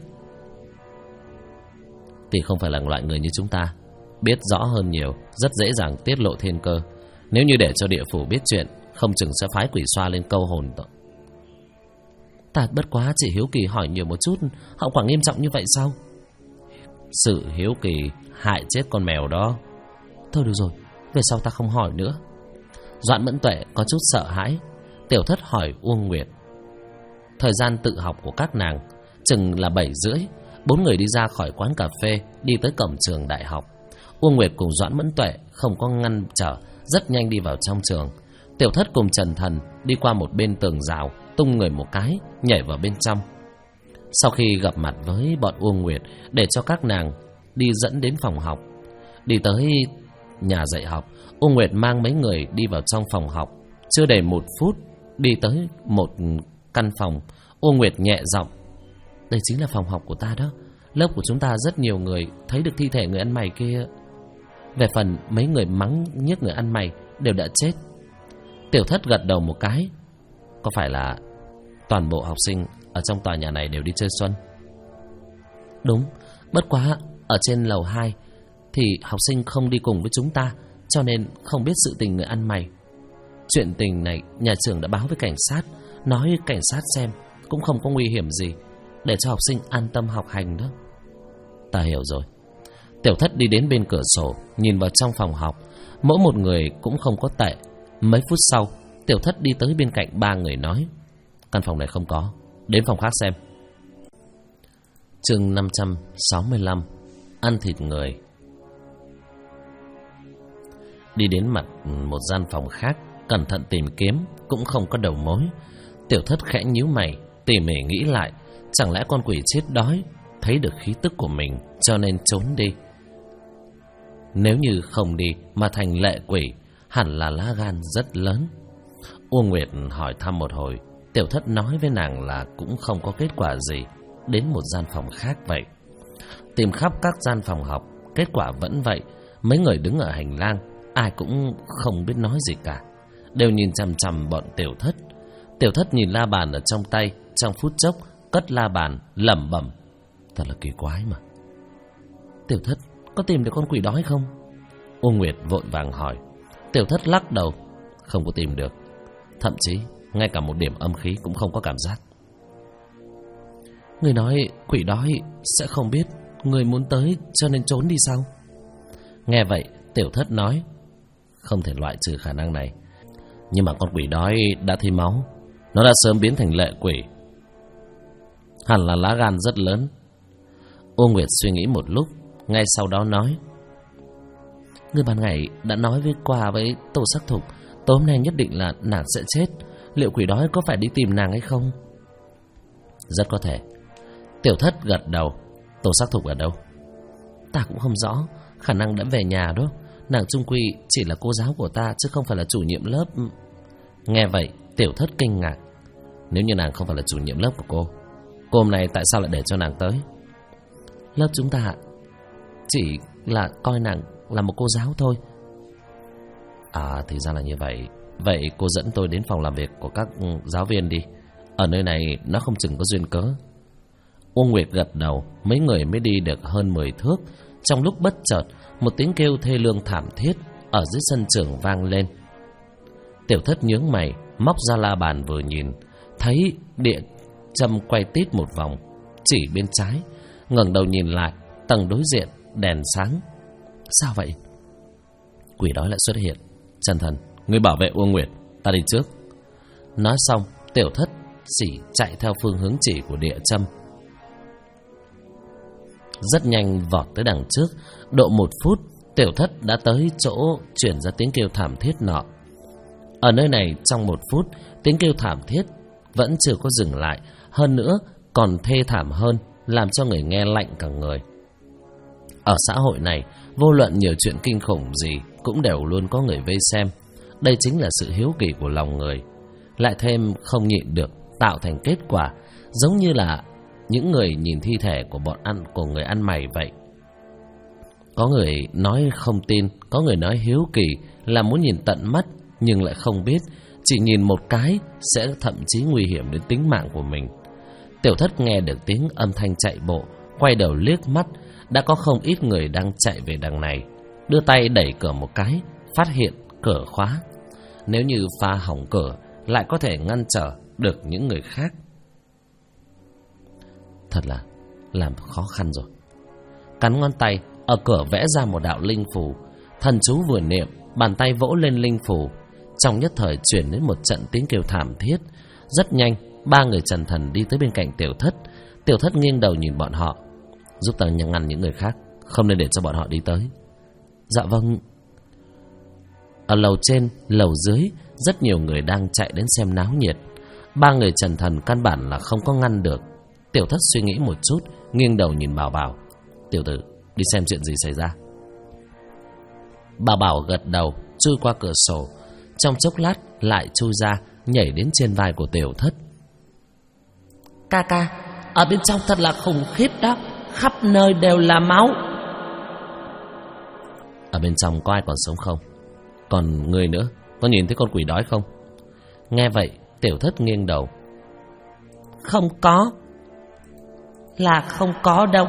Tỷ không phải là loại người như chúng ta, biết rõ hơn nhiều, rất dễ dàng tiết lộ thiên cơ. Nếu như để cho địa phủ biết chuyện, không chừng sẽ phái quỷ xoa lên câu hồn. Ta bất quá chỉ hiếu kỳ hỏi nhiều một chút, hậu quả nghiêm trọng như vậy sao? Sự hiếu kỳ hại chết con mèo đó. Thôi được rồi, về sau ta không hỏi nữa. Doãn Mẫn Tuệ có chút sợ hãi. Tiểu Thất hỏi Uông Nguyệt. Thời gian tự học của các nàng chừng là 7:30. 4 người đi ra khỏi quán cà phê, đi tới cổng trường đại học. Uông Nguyệt cùng Doãn Mẫn Tuệ không có ngăn trở, rất nhanh đi vào trong trường. Tiểu Thất cùng Trần Thần đi qua một bên tường rào, tung người một cái, nhảy vào bên trong. Sau khi gặp mặt với bọn Uông Nguyệt để cho các nàng đi dẫn đến phòng học, đi tới nhà dạy học, Uông Nguyệt mang mấy người đi vào trong phòng học. Chưa đầy 1 phút, đi tới một căn phòng. Uông Nguyệt nhẹ giọng: đây chính là phòng học của ta đó. Lớp của chúng ta rất nhiều người thấy được thi thể người ăn mày kia. Về phần mấy người mắng nhiếc người ăn mày đều đã chết. Tiểu Thất gật đầu một cái. Có phải là toàn bộ học sinh ở trong tòa nhà này đều đi chơi xuân? Đúng, bất quá ở trên lầu 2 thì học sinh không đi cùng với chúng ta, cho nên không biết sự tình người ăn mày. Chuyện tình này nhà trường đã báo với cảnh sát, nói cảnh sát xem cũng không có nguy hiểm gì, để cho học sinh an tâm học hành đó. Ta hiểu rồi. Tiểu Thất đi đến bên cửa sổ, nhìn vào trong phòng học. Mỗi một người cũng không có tệ. Mấy phút sau, Tiểu Thất đi tới bên cạnh 3 người nói: căn phòng này không có, đến phòng khác xem. Chương 565: ăn thịt người. Đi đến mặt một gian phòng khác, cẩn thận tìm kiếm, cũng không có đầu mối. Tiểu Thất khẽ nhíu mày, tỉ mỉ nghĩ lại. Chẳng lẽ con quỷ chết đói thấy được khí tức của mình cho nên trốn đi? Nếu như không đi mà thành lệ quỷ, hẳn là lá gan rất lớn. Uông Nguyệt hỏi thăm một hồi, Tiểu Thất nói với nàng là cũng không có kết quả gì. Đến một gian phòng khác vậy. Tìm khắp các gian phòng học, kết quả vẫn vậy. Mấy người đứng ở hành lang, ai cũng không biết nói gì cả, đều nhìn chằm chằm bọn Tiểu Thất. Tiểu Thất nhìn la bàn ở trong tay, trong phút chốc cất la bàn, lẩm bẩm: thật là kỳ quái mà. Tiểu Thất, có tìm được con quỷ đó hay không? Uông Nguyệt vội vàng hỏi. Tiểu Thất lắc đầu: không có tìm được. Thậm chí ngay cả một điểm âm khí cũng không có cảm giác. Người nói quỷ đói sẽ không biết người muốn tới cho nên trốn đi sao? Nghe vậy, Tiểu Thất nói: không thể loại trừ khả năng này. Nhưng mà con quỷ đói đã thấy máu, nó đã sớm biến thành lệ quỷ, hẳn là lá gan rất lớn. Uông Nguyệt suy nghĩ một lúc, ngay sau đó nói: người ban ngày đã nói qua với Tô Sắc Thục, tối hôm nay nhất định là nàng sẽ chết. Liệu quỷ đói có phải đi tìm nàng hay không? Rất có thể. Tiểu Thất gật đầu. Tô Sắc Thục ở đâu? Ta cũng không rõ, khả năng đã về nhà đó. Nàng chung quy chỉ là cô giáo của ta, chứ không phải là chủ nhiệm lớp. Nghe vậy, Tiểu Thất kinh ngạc. Nếu như nàng không phải là chủ nhiệm lớp của cô hôm nay tại sao lại để cho nàng tới? Lớp chúng ta chỉ là coi nàng là một cô giáo thôi. À, thì ra là như vậy. Vậy cô dẫn tôi đến phòng làm việc của các giáo viên đi. Ở nơi này nó không chừng có duyên cớ. Uông Nguyệt gật đầu. Mấy người mới đi được hơn 10 thước, trong lúc bất chợt một tiếng kêu thê lương thảm thiết ở dưới sân trường vang lên. Tiểu Thất nhướng mày, móc ra la bàn vừa nhìn, thấy địa châm quay tít một vòng chỉ bên trái. Ngẩng đầu nhìn lại, tầng đối diện đèn sáng. Sao vậy? Quỷ đói lại xuất hiện. Trần Thần, ngươi bảo vệ Uông Nguyệt, ta đi trước. Nói xong, Tiểu Thất chỉ chạy theo phương hướng chỉ của địa châm. Rất nhanh vọt tới đằng trước. Độ 1 phút, Tiểu Thất đã tới chỗ chuyển ra tiếng kêu thảm thiết nọ. Ở nơi này trong 1 phút, tiếng kêu thảm thiết vẫn chưa có dừng lại, hơn nữa còn thê thảm hơn, làm cho người nghe lạnh cả người. Ở xã hội này, vô luận nhiều chuyện kinh khủng gì cũng đều luôn có người vây xem. Đây chính là sự hiếu kỳ của lòng người, lại thêm không nhịn được tạo thành kết quả, giống như là những người nhìn thi thể của người ăn mày vậy. Có người nói không tin, có người nói hiếu kỳ là muốn nhìn tận mắt, nhưng lại không biết chỉ nhìn một cái sẽ thậm chí nguy hiểm đến tính mạng của mình. Tiểu Thất nghe được tiếng âm thanh chạy bộ, quay đầu liếc mắt, đã có không ít người đang chạy về đằng này. Đưa tay đẩy cửa một cái, phát hiện cửa khóa. Nếu như phá hỏng cửa, lại có thể ngăn trở được những người khác. Thật là làm khó khăn rồi. Cắn ngón tay, ở cửa vẽ ra một đạo linh phù. Thần chú vừa niệm, bàn tay vỗ lên linh phù. Trong nhất thời chuyển đến một trận tiếng kêu thảm thiết. Rất nhanh, 3 người Trần Thần đi tới bên cạnh Tiểu Thất. Tiểu Thất nghiêng đầu nhìn bọn họ. Giúp ta ngăn những người khác, không nên để cho bọn họ đi tới. Dạ vâng. Ở lầu trên, lầu dưới, rất nhiều người đang chạy đến xem náo nhiệt. 3 người Trần Thần căn bản là không có ngăn được. Tiểu Thất suy nghĩ một chút, nghiêng đầu nhìn Bảo Bảo. Tiểu tử, đi xem chuyện gì xảy ra. Bảo Bảo gật đầu, chui qua cửa sổ. Trong chốc lát lại chui ra, nhảy đến trên vai của Tiểu Thất. Ca ca, ở bên trong thật là khủng khiếp đó, khắp nơi đều là máu. Ở bên trong có ai còn sống không? Còn người nữa, có nhìn thấy con quỷ đói không? Nghe vậy, Tiểu Thất nghiêng đầu. Không có. Là không có đâu.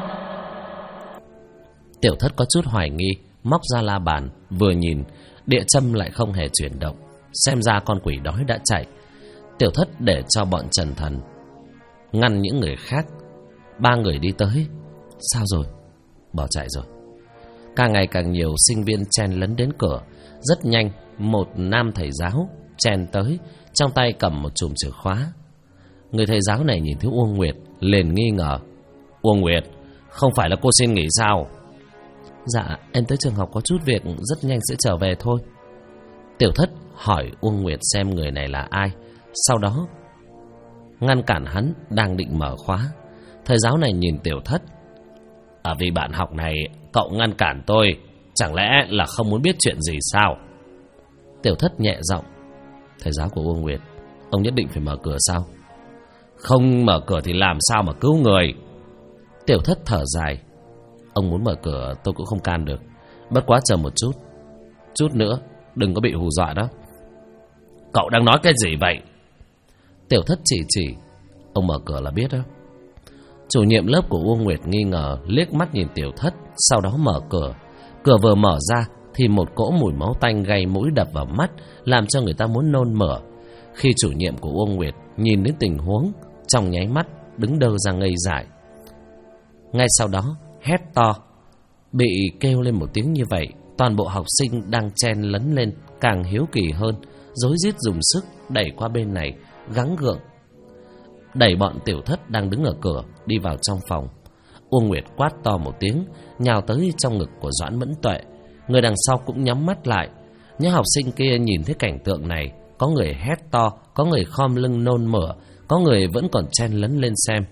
Tiểu Thất có chút hoài nghi, móc ra la bàn, vừa nhìn, địa châm lại không hề chuyển động. Xem ra con quỷ đói đã chạy. Tiểu Thất để cho bọn Trần Thần ngăn những người khác. 3 người đi tới. Sao rồi? Bỏ chạy rồi. Càng ngày càng nhiều sinh viên chen lấn đến cửa. Rất nhanh, một nam thầy giáo chen tới, trong tay cầm một chùm chìa khóa. Người thầy giáo này nhìn thấy Uông Nguyệt, liền nghi ngờ. Uông Nguyệt, không phải là cô xin nghỉ sao? Dạ, em tới trường học có chút việc, rất nhanh sẽ trở về thôi. Tiểu Thất hỏi Uông Nguyệt xem người này là ai, sau đó ngăn cản hắn đang định mở khóa. Thầy giáo này nhìn Tiểu Thất. Vì bạn học này cậu ngăn cản tôi, chẳng lẽ là không muốn biết chuyện gì sao? Tiểu Thất nhẹ giọng. Thầy giáo của Uông Nguyệt, ông nhất định phải mở cửa sao? Không mở cửa thì làm sao mà cứu người? Tiểu Thất thở dài. Ông muốn mở cửa tôi cũng không can được. Bất quá chờ một chút. Chút nữa, đừng có bị hù dọa đó. Cậu đang nói cái gì vậy? Tiểu Thất chỉ. Ông mở cửa là biết đó. Chủ nhiệm lớp của Uông Nguyệt nghi ngờ, liếc mắt nhìn Tiểu Thất, sau đó mở cửa. Cửa vừa mở ra thì một cỗ mùi máu tanh gây mũi đập vào mắt, làm cho người ta muốn nôn mửa. Khi chủ nhiệm của Uông Nguyệt nhìn đến tình huống, trong nháy mắt đứng đơ ra ngây dại. Ngay sau đó hét to. Bị kêu lên một tiếng như vậy, toàn bộ học sinh đang chen lấn lên càng hiếu kỳ hơn, rối rít dùng sức đẩy qua bên này, gắng gượng đẩy bọn Tiểu Thất đang đứng ở cửa đi vào trong phòng. Uông Nguyệt quát to một tiếng, nhào tới trong ngực của Doãn Mẫn Tuệ. Người đằng sau cũng nhắm mắt lại. Những học sinh kia nhìn thấy cảnh tượng này, có người hét to, có người khom lưng nôn mửa, có người vẫn còn chen lấn lên xem.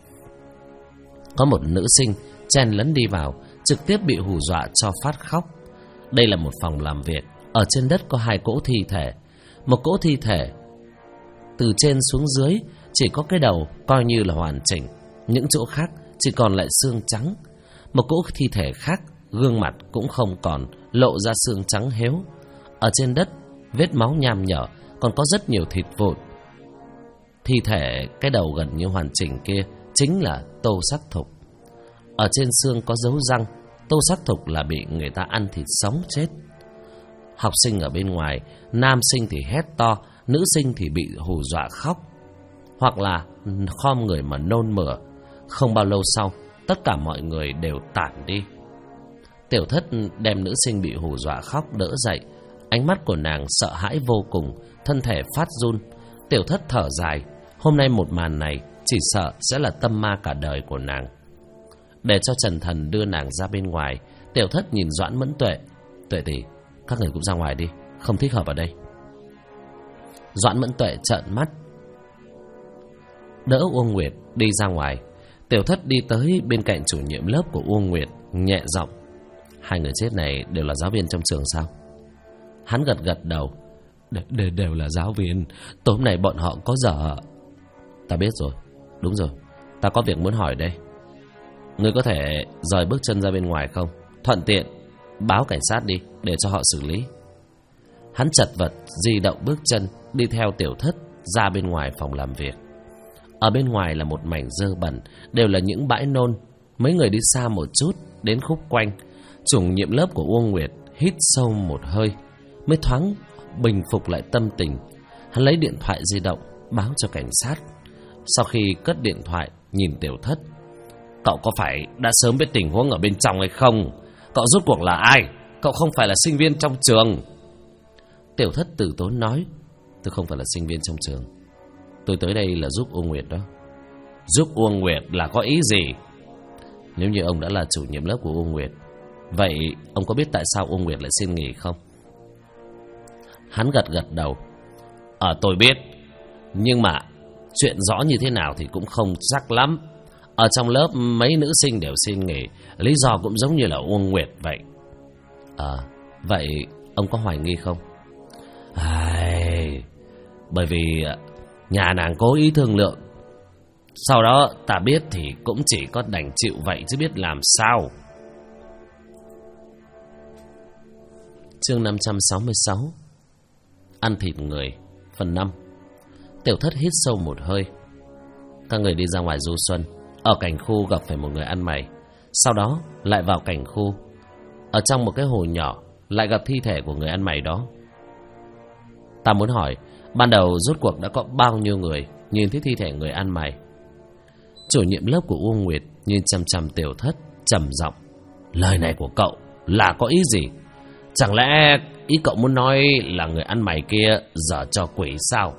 Có một nữ sinh chen lấn đi vào, trực tiếp bị hù dọa cho phát khóc. Đây là một phòng làm việc. Ở trên đất có 2 cỗ thi thể. Một cỗ thi thể từ trên xuống dưới chỉ có cái đầu coi như là hoàn chỉnh, những chỗ khác chỉ còn lại xương trắng. Một cỗ thi thể khác, gương mặt cũng không còn, lộ ra xương trắng héo. Ở trên đất, vết máu nham nhở, còn có rất nhiều thịt vụn. Thi thể cái đầu gần như hoàn chỉnh kia chính là Tô Sắc Thục. Ở trên xương có dấu răng. Tô Sắc Thục là bị người ta ăn thịt sống chết. Học sinh ở bên ngoài, nam sinh thì hét to, nữ sinh thì bị hù dọa khóc, hoặc là khom người mà nôn mửa. Không bao lâu sau, tất cả mọi người đều tản đi. Tiểu Thất đem nữ sinh bị hù dọa khóc đỡ dậy. Ánh mắt của nàng sợ hãi vô cùng, thân thể phát run. Tiểu Thất thở dài. Hôm nay một màn này chỉ sợ sẽ là tâm ma cả đời của nàng. Để cho Trần Thần đưa nàng ra bên ngoài, Tiểu Thất nhìn Doãn Mẫn Tuệ. Tuệ tỷ, các người cũng ra ngoài đi, không thích hợp ở đây. Doãn Mẫn Tuệ trợn mắt, đỡ Uông Nguyệt đi ra ngoài. Tiểu Thất đi tới bên cạnh chủ nhiệm lớp của Uông Nguyệt, nhẹ giọng. 2 người chết này đều là giáo viên trong trường sao? Hắn gật gật đầu. Đều là giáo viên. Tối hôm nay bọn họ có dở. Ta biết rồi. Đúng rồi, ta có việc muốn hỏi đây. Ngươi có thể rời bước chân ra bên ngoài không? Thuận tiện báo cảnh sát đi, để cho họ xử lý. Hắn chật vật di động bước chân, đi theo Tiểu Thất ra bên ngoài phòng làm việc. Ở bên ngoài là một mảnh dơ bẩn, đều là những bãi nôn. Mấy người đi xa một chút, đến khúc quanh. Chủ nhiệm lớp của Uông Nguyệt hít sâu một hơi, mới thoáng bình phục lại tâm tình. Hắn lấy điện thoại di động báo cho cảnh sát. Sau khi cất điện thoại, nhìn Tiểu Thất. Cậu có phải đã sớm biết tình huống ở bên trong hay không? Cậu rốt cuộc là ai? Cậu không phải là sinh viên trong trường. Tiểu Thất từ tốn nói: tôi không phải là sinh viên trong trường. Tôi tới đây là giúp Uông Nguyệt đó. Giúp Uông Nguyệt là có ý gì? Nếu như ông đã là chủ nhiệm lớp của Uông Nguyệt, vậy ông có biết tại sao Uông Nguyệt lại xin nghỉ không? Hắn gật gật đầu. Tôi biết, nhưng mà chuyện rõ như thế nào thì cũng không chắc lắm. Ở trong lớp mấy nữ sinh đều xin nghỉ, lý do cũng giống như là Uông Nguyệt vậy. Vậy ông có hoài nghi không? Bởi vì nhà nàng cố ý thương lượng. Sau đó ta biết thì cũng chỉ có đành chịu vậy chứ biết làm sao. Chương 566. Ăn thịt người. Phần 5. Tiểu Thất hít sâu một hơi. Các người đi ra ngoài du xuân. Ở cảnh khu gặp phải một người ăn mày. Sau đó lại vào cảnh khu. Ở trong một cái hồ nhỏ lại gặp thi thể của người ăn mày đó. Ta muốn hỏi, ban đầu rốt cuộc đã có bao nhiêu người nhìn thấy thi thể người ăn mày? Chủ nhiệm lớp của Uông Nguyệt nhìn chằm chằm Tiểu Thất, trầm giọng: lời này của cậu là có ý gì? Chẳng lẽ ý cậu muốn nói là người ăn mày kia giở trò quỷ sao?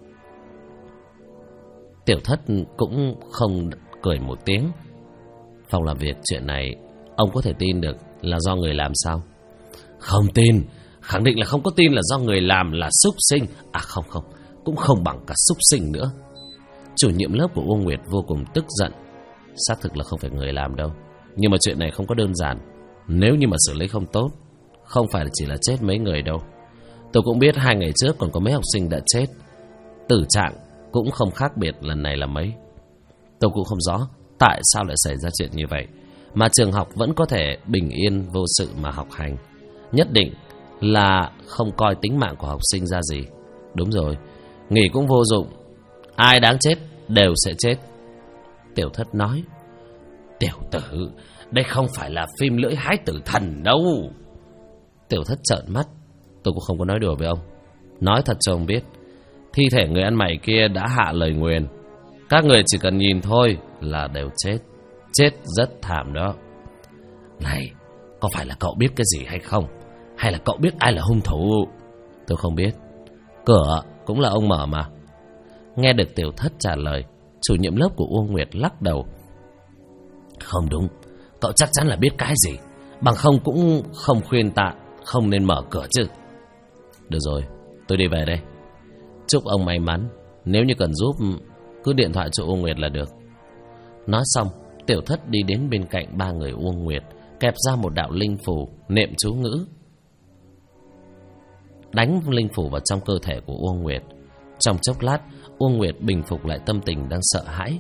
Tiểu Thất cũng không cười một tiếng. Phòng làm việc, chuyện này ông có thể tin được là do người làm sao? Không tin, khẳng định là không có tin là do người làm là súc sinh. Không, cũng không bằng cả súc sinh nữa. Chủ nhiệm lớp của Uông Nguyệt vô cùng tức giận. Xác thực là không phải người làm đâu, nhưng mà chuyện này không có đơn giản. Nếu như mà xử lý không tốt, không phải chỉ là chết mấy người đâu. Tôi cũng biết 2 ngày trước còn có mấy học sinh đã chết. Tử trạng cũng không khác biệt lần này là mấy. Tôi cũng không rõ tại sao lại xảy ra chuyện như vậy, mà trường học vẫn có thể bình yên vô sự mà học hành. Nhất định là không coi tính mạng của học sinh ra gì. Đúng rồi, nghỉ cũng vô dụng. Ai đáng chết đều sẽ chết. Tiểu Thất nói: tiểu tử, đây không phải là phim lưỡi hái tử thần đâu. Tiểu Thất trợn mắt. Tôi cũng không có nói đùa với ông. Nói thật cho ông biết, thi thể người ăn mày kia đã hạ lời nguyền. Các người chỉ cần nhìn thôi là đều chết. Chết rất thảm đó. Này, có phải là cậu biết cái gì hay không? Hay là cậu biết ai là hung thủ? Tôi không biết. Cửa cũng là ông mở mà. Nghe được Tiểu Thất trả lời, chủ nhiệm lớp của Uông Nguyệt lắc đầu. Không đúng, cậu chắc chắn là biết cái gì, bằng không cũng không khuyên ta không nên mở cửa chứ. Được rồi, tôi đi về đây. Chúc ông may mắn. Nếu như cần giúp, cứ điện thoại cho Uông Nguyệt là được. Nói xong, Tiểu Thất đi đến bên cạnh 3 người Uông Nguyệt, kẹp ra một đạo linh phù, niệm chú ngữ, đánh linh phù vào trong cơ thể của Uông Nguyệt. Trong chốc lát, Uông Nguyệt bình phục lại tâm tình đang sợ hãi.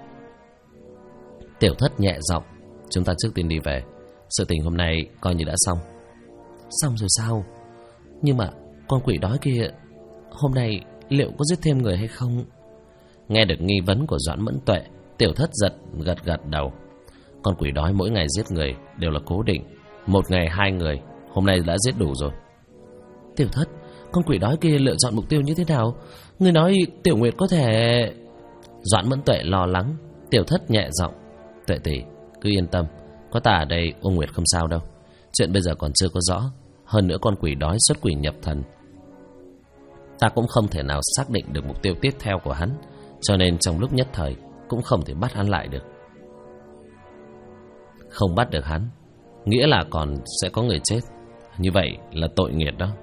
Tiểu Thất nhẹ giọng: chúng ta trước tiên đi về. Sự tình hôm nay coi như đã xong. Xong rồi sao? Nhưng mà con quỷ đói kia hôm nay liệu có giết thêm người hay không? Nghe được nghi vấn của Doãn Mẫn Tuệ, Tiểu Thất gật đầu. Con quỷ đói mỗi ngày giết người đều là cố định. 1 ngày 2 người, hôm nay đã giết đủ rồi. Tiểu Thất, con quỷ đói kia lựa chọn mục tiêu như thế nào? Người nói Tiểu Nguyệt có thể... Doãn Mẫn Tuệ lo lắng. Tiểu Thất nhẹ giọng: Tuệ tỷ, cứ yên tâm, có ta ở đây, Uông Nguyệt không sao đâu. Chuyện bây giờ còn chưa có rõ. Hơn nữa con quỷ đói xuất quỷ nhập thần, ta cũng không thể nào xác định được mục tiêu tiếp theo của hắn, cho nên trong lúc nhất thời cũng không thể bắt hắn lại được. Không bắt được hắn nghĩa là còn sẽ có người chết. Như vậy là tội nghiệp đó.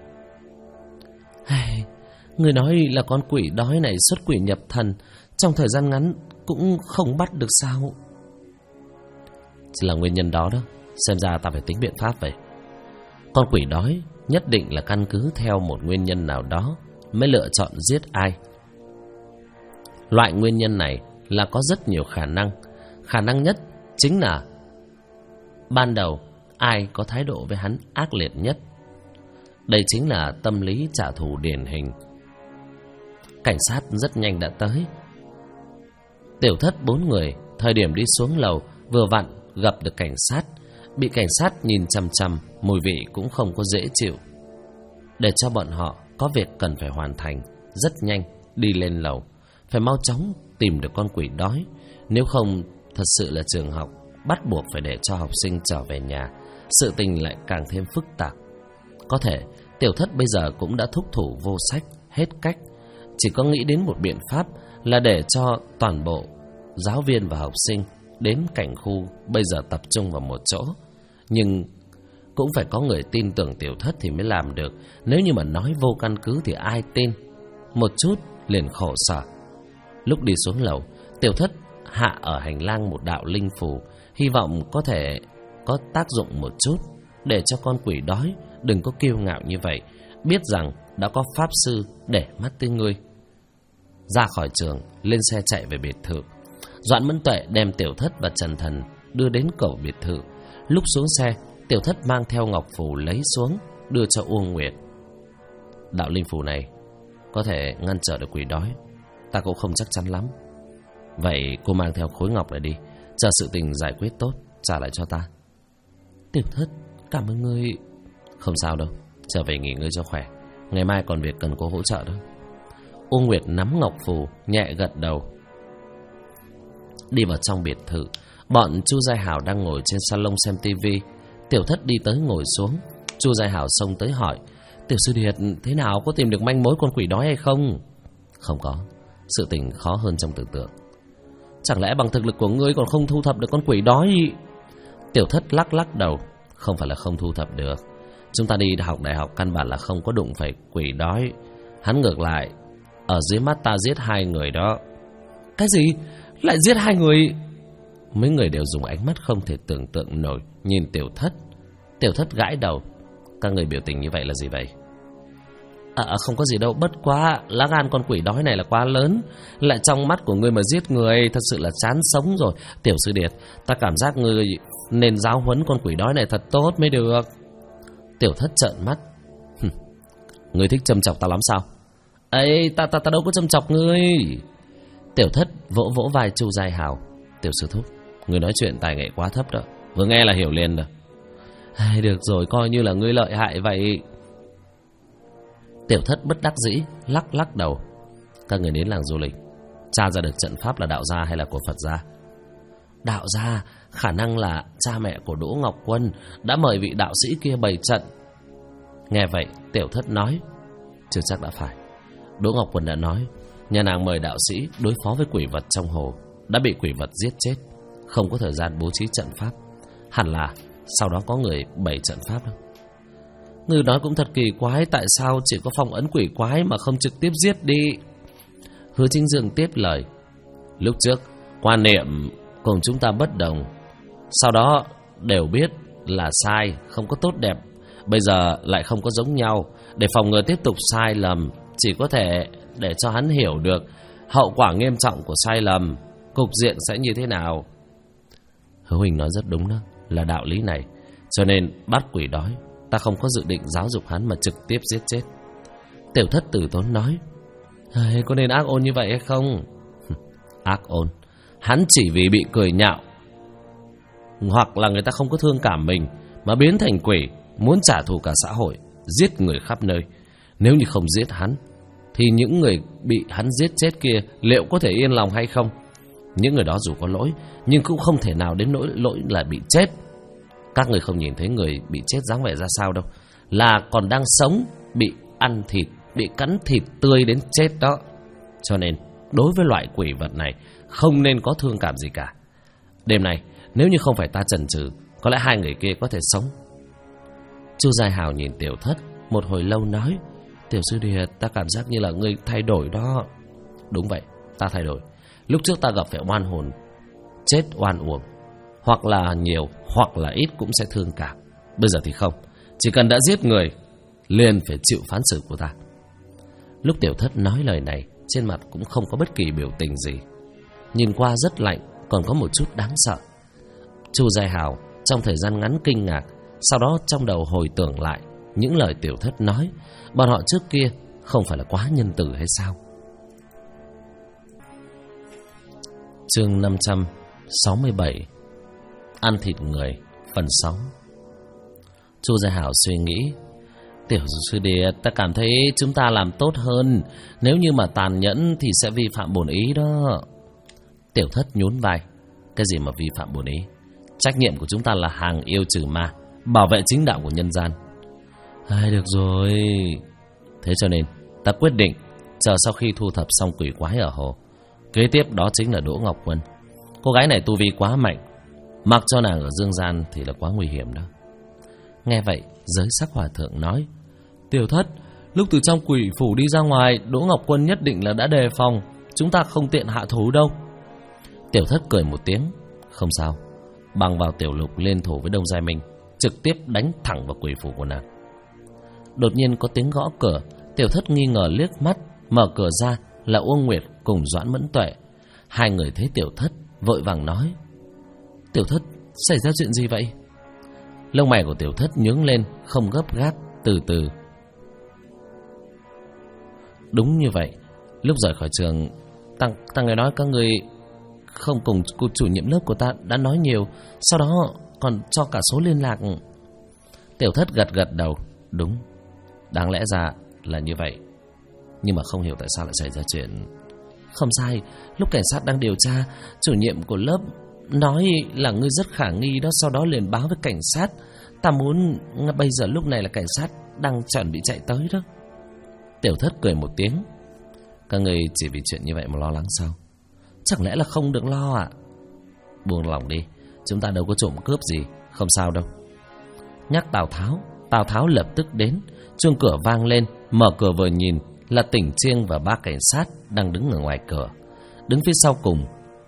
Người nói là con quỷ đói này xuất quỷ nhập thần, trong thời gian ngắn cũng không bắt được sao? Chỉ là nguyên nhân đó đó. Xem ra ta phải tính biện pháp vậy. Con quỷ đói nhất định là căn cứ theo một nguyên nhân nào đó mới lựa chọn giết ai. Loại nguyên nhân này là có rất nhiều khả năng. Khả năng nhất chính là ban đầu ai có thái độ với hắn ác liệt nhất. Đây chính là tâm lý trả thù điển hình. Cảnh sát rất nhanh đã tới. Tiểu Thất 4 người thời điểm đi xuống lầu vừa vặn gặp được cảnh sát. Bị cảnh sát nhìn chằm chằm, mùi vị cũng không có dễ chịu. Để cho bọn họ có việc cần phải hoàn thành, rất nhanh đi lên lầu. Phải mau chóng tìm được con quỷ đói, nếu không thật sự là trường học bắt buộc phải để cho học sinh trở về nhà, sự tình lại càng thêm phức tạp. Có thể Tiểu Thất bây giờ cũng đã thúc thủ vô sách, hết cách, chỉ có nghĩ đến một biện pháp là để cho toàn bộ giáo viên và học sinh đến cảnh khu bây giờ tập trung vào một chỗ. Nhưng cũng phải có người tin tưởng Tiểu Thất thì mới làm được. Nếu như mà nói vô căn cứ thì ai tin. Một chút liền khổ sở. Lúc đi xuống lầu, Tiểu Thất hạ ở hành lang một đạo linh phù, hy vọng có thể có tác dụng một chút, để cho con quỷ đói đừng có kiêu ngạo như vậy, biết rằng đã có pháp sư để mắt tới ngươi. Ra khỏi trường, lên xe chạy về biệt thự. Doãn Mẫn Tuệ đem Tiểu Thất và Trần Thần đưa đến cổng biệt thự. Lúc xuống xe, Tiểu Thất mang theo ngọc phù lấy xuống, đưa cho Uông Nguyệt. Đạo linh phù này có thể ngăn trở được quỷ đói, ta cũng không chắc chắn lắm. Vậy cô mang theo khối ngọc này đi, chờ sự tình giải quyết tốt trả lại cho ta. Tiểu Thất, cảm ơn ngươi. Không sao đâu, trở về nghỉ ngơi cho khỏe, ngày mai còn việc cần cô hỗ trợ đó. Uông Nguyệt nắm ngọc phù, nhẹ gật đầu. Đi vào trong biệt thự, bọn Chu Giai Hảo đang ngồi trên salon xem tivi. Tiểu Thất đi tới ngồi xuống. Chu Giai Hảo xông tới hỏi: Tiểu sư điệt, thế nào, có tìm được manh mối con quỷ đói hay không? Không có, sự tình khó hơn trong tưởng tượng. Chẳng lẽ bằng thực lực của ngươi còn không thu thập được con quỷ đói? Tiểu Thất lắc lắc đầu. Không phải là không thu thập được, chúng ta đi học đại học căn bản là không có đụng phải quỷ đói. Hắn ngược lại ở dưới mắt ta giết 2 người đó. Cái gì? Lại giết 2 người? Mấy người đều dùng ánh mắt không thể tưởng tượng nổi nhìn Tiểu Thất. Tiểu Thất gãi đầu. Các người biểu tình như vậy là gì vậy? Không có gì đâu, bất quá lá gan con quỷ đói này là quá lớn, lại trong mắt của ngươi mà giết người, thật sự là chán sống rồi. Tiểu sư điệt, ta cảm giác ngươi nên giáo huấn con quỷ đói này thật tốt mới được. Tiểu Thất trợn mắt. Ngươi thích châm chọc ta lắm sao? Ấy, ta đâu có châm chọc ngươi. Tiểu Thất vỗ vỗ vai Chu Giai Hảo. Tiểu sư thúc, ngươi nói chuyện tài nghệ quá thấp đó, vừa nghe là hiểu liền rồi. Được rồi, coi như là ngươi lợi hại vậy. Tiểu Thất bất đắc dĩ lắc lắc đầu. Các người đến làng du lịch, tra ra được trận pháp là đạo gia hay là của Phật gia? Đạo gia, khả năng là cha mẹ của Đỗ Ngọc Quân đã mời vị đạo sĩ kia bày trận. Nghe vậy, Tiểu Thất nói: chưa chắc đã phải. Đỗ Ngọc Quân đã nói nhà nàng mời đạo sĩ đối phó với quỷ vật trong hồ, đã bị quỷ vật giết chết, không có thời gian bố trí trận pháp. Hẳn là sau đó có người bày trận pháp đâu. Người nói cũng thật kỳ quái, tại sao chỉ có phong ấn quỷ quái mà không trực tiếp giết đi? Hứa Chính Dương tiếp lời: lúc trước quan niệm cùng chúng ta bất đồng, sau đó đều biết là sai, không có tốt đẹp. Bây giờ lại không có giống nhau. Để phòng ngừa tiếp tục sai lầm, chỉ có thể để cho hắn hiểu được hậu quả nghiêm trọng của sai lầm, cục diện sẽ như thế nào. Hứa Huỳnh nói rất đúng đó, là đạo lý này. Cho nên bắt quỷ đói, ta không có dự định giáo dục hắn mà trực tiếp giết chết. Tiểu Thất từ tốn nói: có nên ác ôn như vậy hay không? Ác ôn? Hắn chỉ vì bị cười nhạo, hoặc là người ta không có thương cảm mình mà biến thành quỷ, muốn trả thù cả xã hội, giết người khắp nơi. Nếu như không giết hắn thì những người bị hắn giết chết kia liệu có thể yên lòng hay không? Những người đó dù có lỗi nhưng cũng không thể nào đến lỗi là bị chết. Các người không nhìn thấy người bị chết dáng vẻ ra sao đâu, là còn đang sống, bị ăn thịt, bị cắn thịt tươi đến chết đó. Cho nên đối với loại quỷ vật này không nên có thương cảm gì cả. Đêm này nếu như không phải ta chần chừ, có lẽ 2 người kia có thể sống. Chu Giai Hào nhìn Tiểu Thất một hồi lâu nói: Tiểu sư điệt, ta cảm giác như là ngươi thay đổi đó. Đúng vậy, ta thay đổi. Lúc trước ta gặp phải oan hồn chết oan uổng, hoặc là nhiều hoặc là ít cũng sẽ thương cảm. Bây giờ thì không, chỉ cần đã giết người liền phải chịu phán xử của ta. Lúc Tiểu Thất nói lời này, trên mặt cũng không có bất kỳ biểu tình gì, nhìn qua rất lạnh, còn có một chút đáng sợ. Chu Giai Hào trong thời gian ngắn kinh ngạc, sau đó trong đầu hồi tưởng lại những lời Tiểu Thất nói. Bọn họ trước kia không phải là quá nhân từ hay sao? Chương 567 Ăn thịt người phần 6. Chu Giai Hảo suy nghĩ: Tiểu sư điệt, ta cảm thấy chúng ta làm tốt hơn. Nếu như mà tàn nhẫn thì sẽ vi phạm bổn ý đó. Tiểu Thất nhún vai: Cái gì mà vi phạm bổn ý? Trách nhiệm của chúng ta là hàng yêu trừ ma, bảo vệ chính đạo của nhân gian. Được rồi. Thế cho nên ta quyết định chờ sau khi thu thập xong quỷ quái ở hồ, kế tiếp đó chính là Đỗ Ngọc Quân. Cô gái này tu vi quá mạnh, mặc cho nàng ở dương gian thì là quá nguy hiểm đó. Nghe vậy, Giới Sắc Hòa Thượng nói: Tiểu thất, lúc từ trong quỷ phủ đi ra ngoài, Đỗ Ngọc Quân nhất định là đã đề phòng, chúng ta không tiện hạ thủ đâu. Tiểu thất cười một tiếng: Không sao. Bằng vào tiểu lục liên thủ với Đông Giai Minh, trực tiếp đánh thẳng vào quỷ phủ của nàng. Đột nhiên có tiếng gõ cửa. Tiểu thất nghi ngờ liếc mắt, mở cửa ra là Uông Nguyệt cùng Doãn Mẫn Tuệ. Hai người thấy tiểu thất vội vàng nói: Tiểu thất, xảy ra chuyện gì vậy? Lông mày của tiểu thất nhướng lên, không gấp gáp, từ từ. Đúng như vậy, lúc rời khỏi trường, ta nghe nói các người không cùng cô chủ nhiệm lớp của ta đã nói nhiều, sau đó còn cho cả số liên lạc. Tiểu thất gật gật đầu: Đúng, đáng lẽ ra là như vậy, nhưng mà không hiểu tại sao lại xảy ra chuyện. Không sai, lúc cảnh sát đang điều tra, chủ nhiệm của lớp nói là ngươi rất khả nghi đó, sau đó liền báo với cảnh sát. Ta muốn bây giờ lúc này là cảnh sát đang chuẩn bị chạy tới đó. Tiểu thất cười một tiếng: Các người chỉ vì chuyện như vậy mà lo lắng sao? Chẳng lẽ là không được lo à? Buông lòng đi, chúng ta đâu có trộm cướp gì, không sao đâu. Nhắc Tào Tháo lập tức đến. Chuông cửa vang lên, mở cửa vừa nhìn là Tỉnh Chiêng và ba cảnh sát đang đứng ở ngoài cửa. Đứng phía sau cùng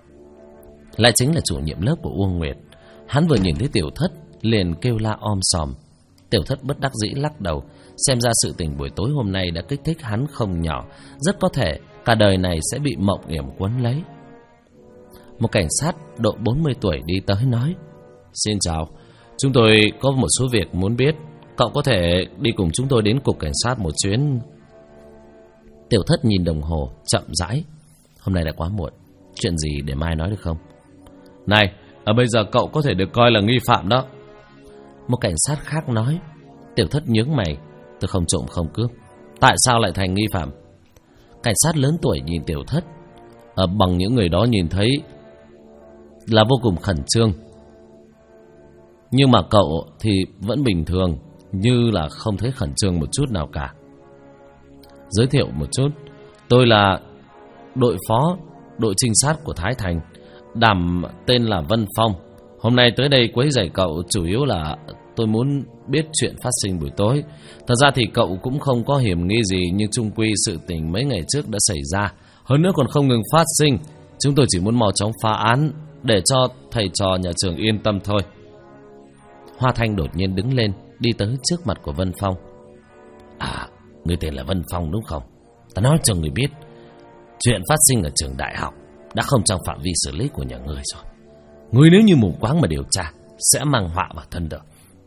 lại chính là chủ nhiệm lớp của Uông Nguyệt. Hắn vừa nhìn thấy tiểu thất liền kêu la om sòm. Tiểu thất bất đắc dĩ lắc đầu. Xem ra sự tình buổi tối hôm nay đã kích thích hắn không nhỏ, rất có thể cả đời này sẽ bị mộng yểm quấn lấy. Một cảnh sát độ 40 tuổi đi tới nói: Xin chào, chúng tôi có một số việc muốn biết, cậu có thể đi cùng chúng tôi đến cục cảnh sát một chuyến. Tiểu thất nhìn đồng hồ, chậm rãi: Hôm nay đã quá muộn, chuyện gì để mai nói được không? Này, bây giờ cậu có thể được coi là nghi phạm đó. Một cảnh sát khác nói. Tiểu thất nhướng mày: Tôi không trộm không cướp, tại sao lại thành nghi phạm? Cảnh sát lớn tuổi nhìn tiểu thất: Bằng những người đó nhìn thấy là vô cùng khẩn trương, nhưng mà cậu thì vẫn bình thường, như là không thấy khẩn trương một chút nào cả. Giới thiệu một chút, tôi là đội phó đội trinh sát của Thái Thành, đảm tên là Vân Phong. Hôm nay tới đây quấy rầy cậu chủ yếu là tôi muốn biết chuyện phát sinh buổi tối. Thật ra thì cậu cũng không có hiểm nghi gì, nhưng chung quy sự tình mấy ngày trước đã xảy ra, hơn nữa còn không ngừng phát sinh. Chúng tôi chỉ muốn mau chóng phá án để cho thầy trò nhà trường yên tâm thôi. Hoa Thanh đột nhiên đứng lên, đi tới trước mặt của Vân Phong. Người tên là Vân Phong đúng không? Ta nói cho người biết, chuyện phát sinh ở trường đại học đã không trong phạm vi xử lý của nhà ngươi rồi. Ngươi nếu như mù quáng mà điều tra, sẽ mang họa vào thân được.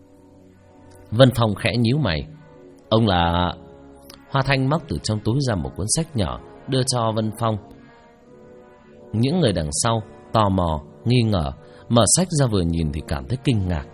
Vân Phong khẽ nhíu mày. Ông là... Hoa Thanh móc từ trong túi ra một cuốn sách nhỏ, đưa cho Vân Phong. Những người đằng sau tò mò, nghi ngờ, mở sách ra vừa nhìn thì cảm thấy kinh ngạc.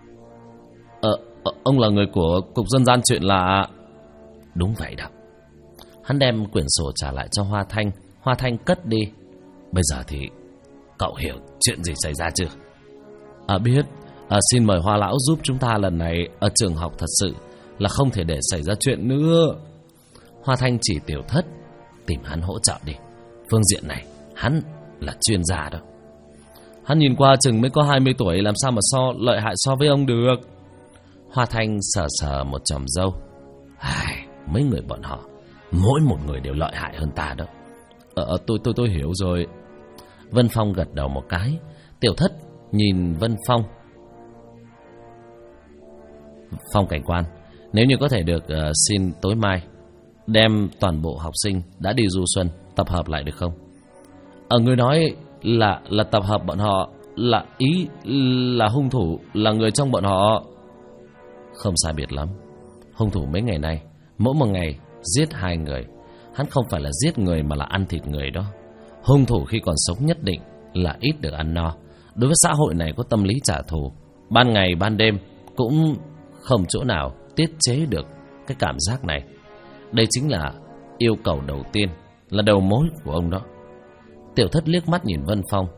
Ông là người của Cục Dân gian chuyện là... Đúng vậy đó. Hắn đem quyển sổ trả lại cho Hoa Thanh. Hoa Thanh cất đi. Bây giờ thì cậu hiểu chuyện gì xảy ra chưa? Biết. Xin mời Hoa lão giúp chúng ta lần này ở trường học thật sự là không thể để xảy ra chuyện nữa. Hoa Thanh chỉ tiểu thất: Tìm hắn hỗ trợ đi, phương diện này hắn là chuyên gia đó. Hắn nhìn qua chừng mới có 20 tuổi, làm sao mà lợi hại so với ông được. Hoa Thanh sờ sờ một chòm râu. Mấy người bọn họ, mỗi một người đều lợi hại hơn ta đó. Tôi hiểu rồi. Vân Phong gật đầu một cái. Tiểu thất nhìn Vân Phong. Phong cảnh quan, nếu như có thể được, xin tối mai đem toàn bộ học sinh đã đi du xuân tập hợp lại được không? Người nói là tập hợp bọn họ, là ý là hung thủ là người trong bọn họ. Không sai biệt lắm. Hung thủ mấy ngày nay mỗi một ngày giết 2 người. Hắn không phải là giết người mà là ăn thịt người đó. Hung thủ khi còn sống nhất định là ít được ăn no. Đối với xã hội này có tâm lý trả thù, ban ngày ban đêm cũng không chỗ nào tiết chế được cái cảm giác này. Đây chính là yêu cầu đầu tiên, là đầu mối của ông đó. Tiểu thất liếc mắt nhìn Vân Phong.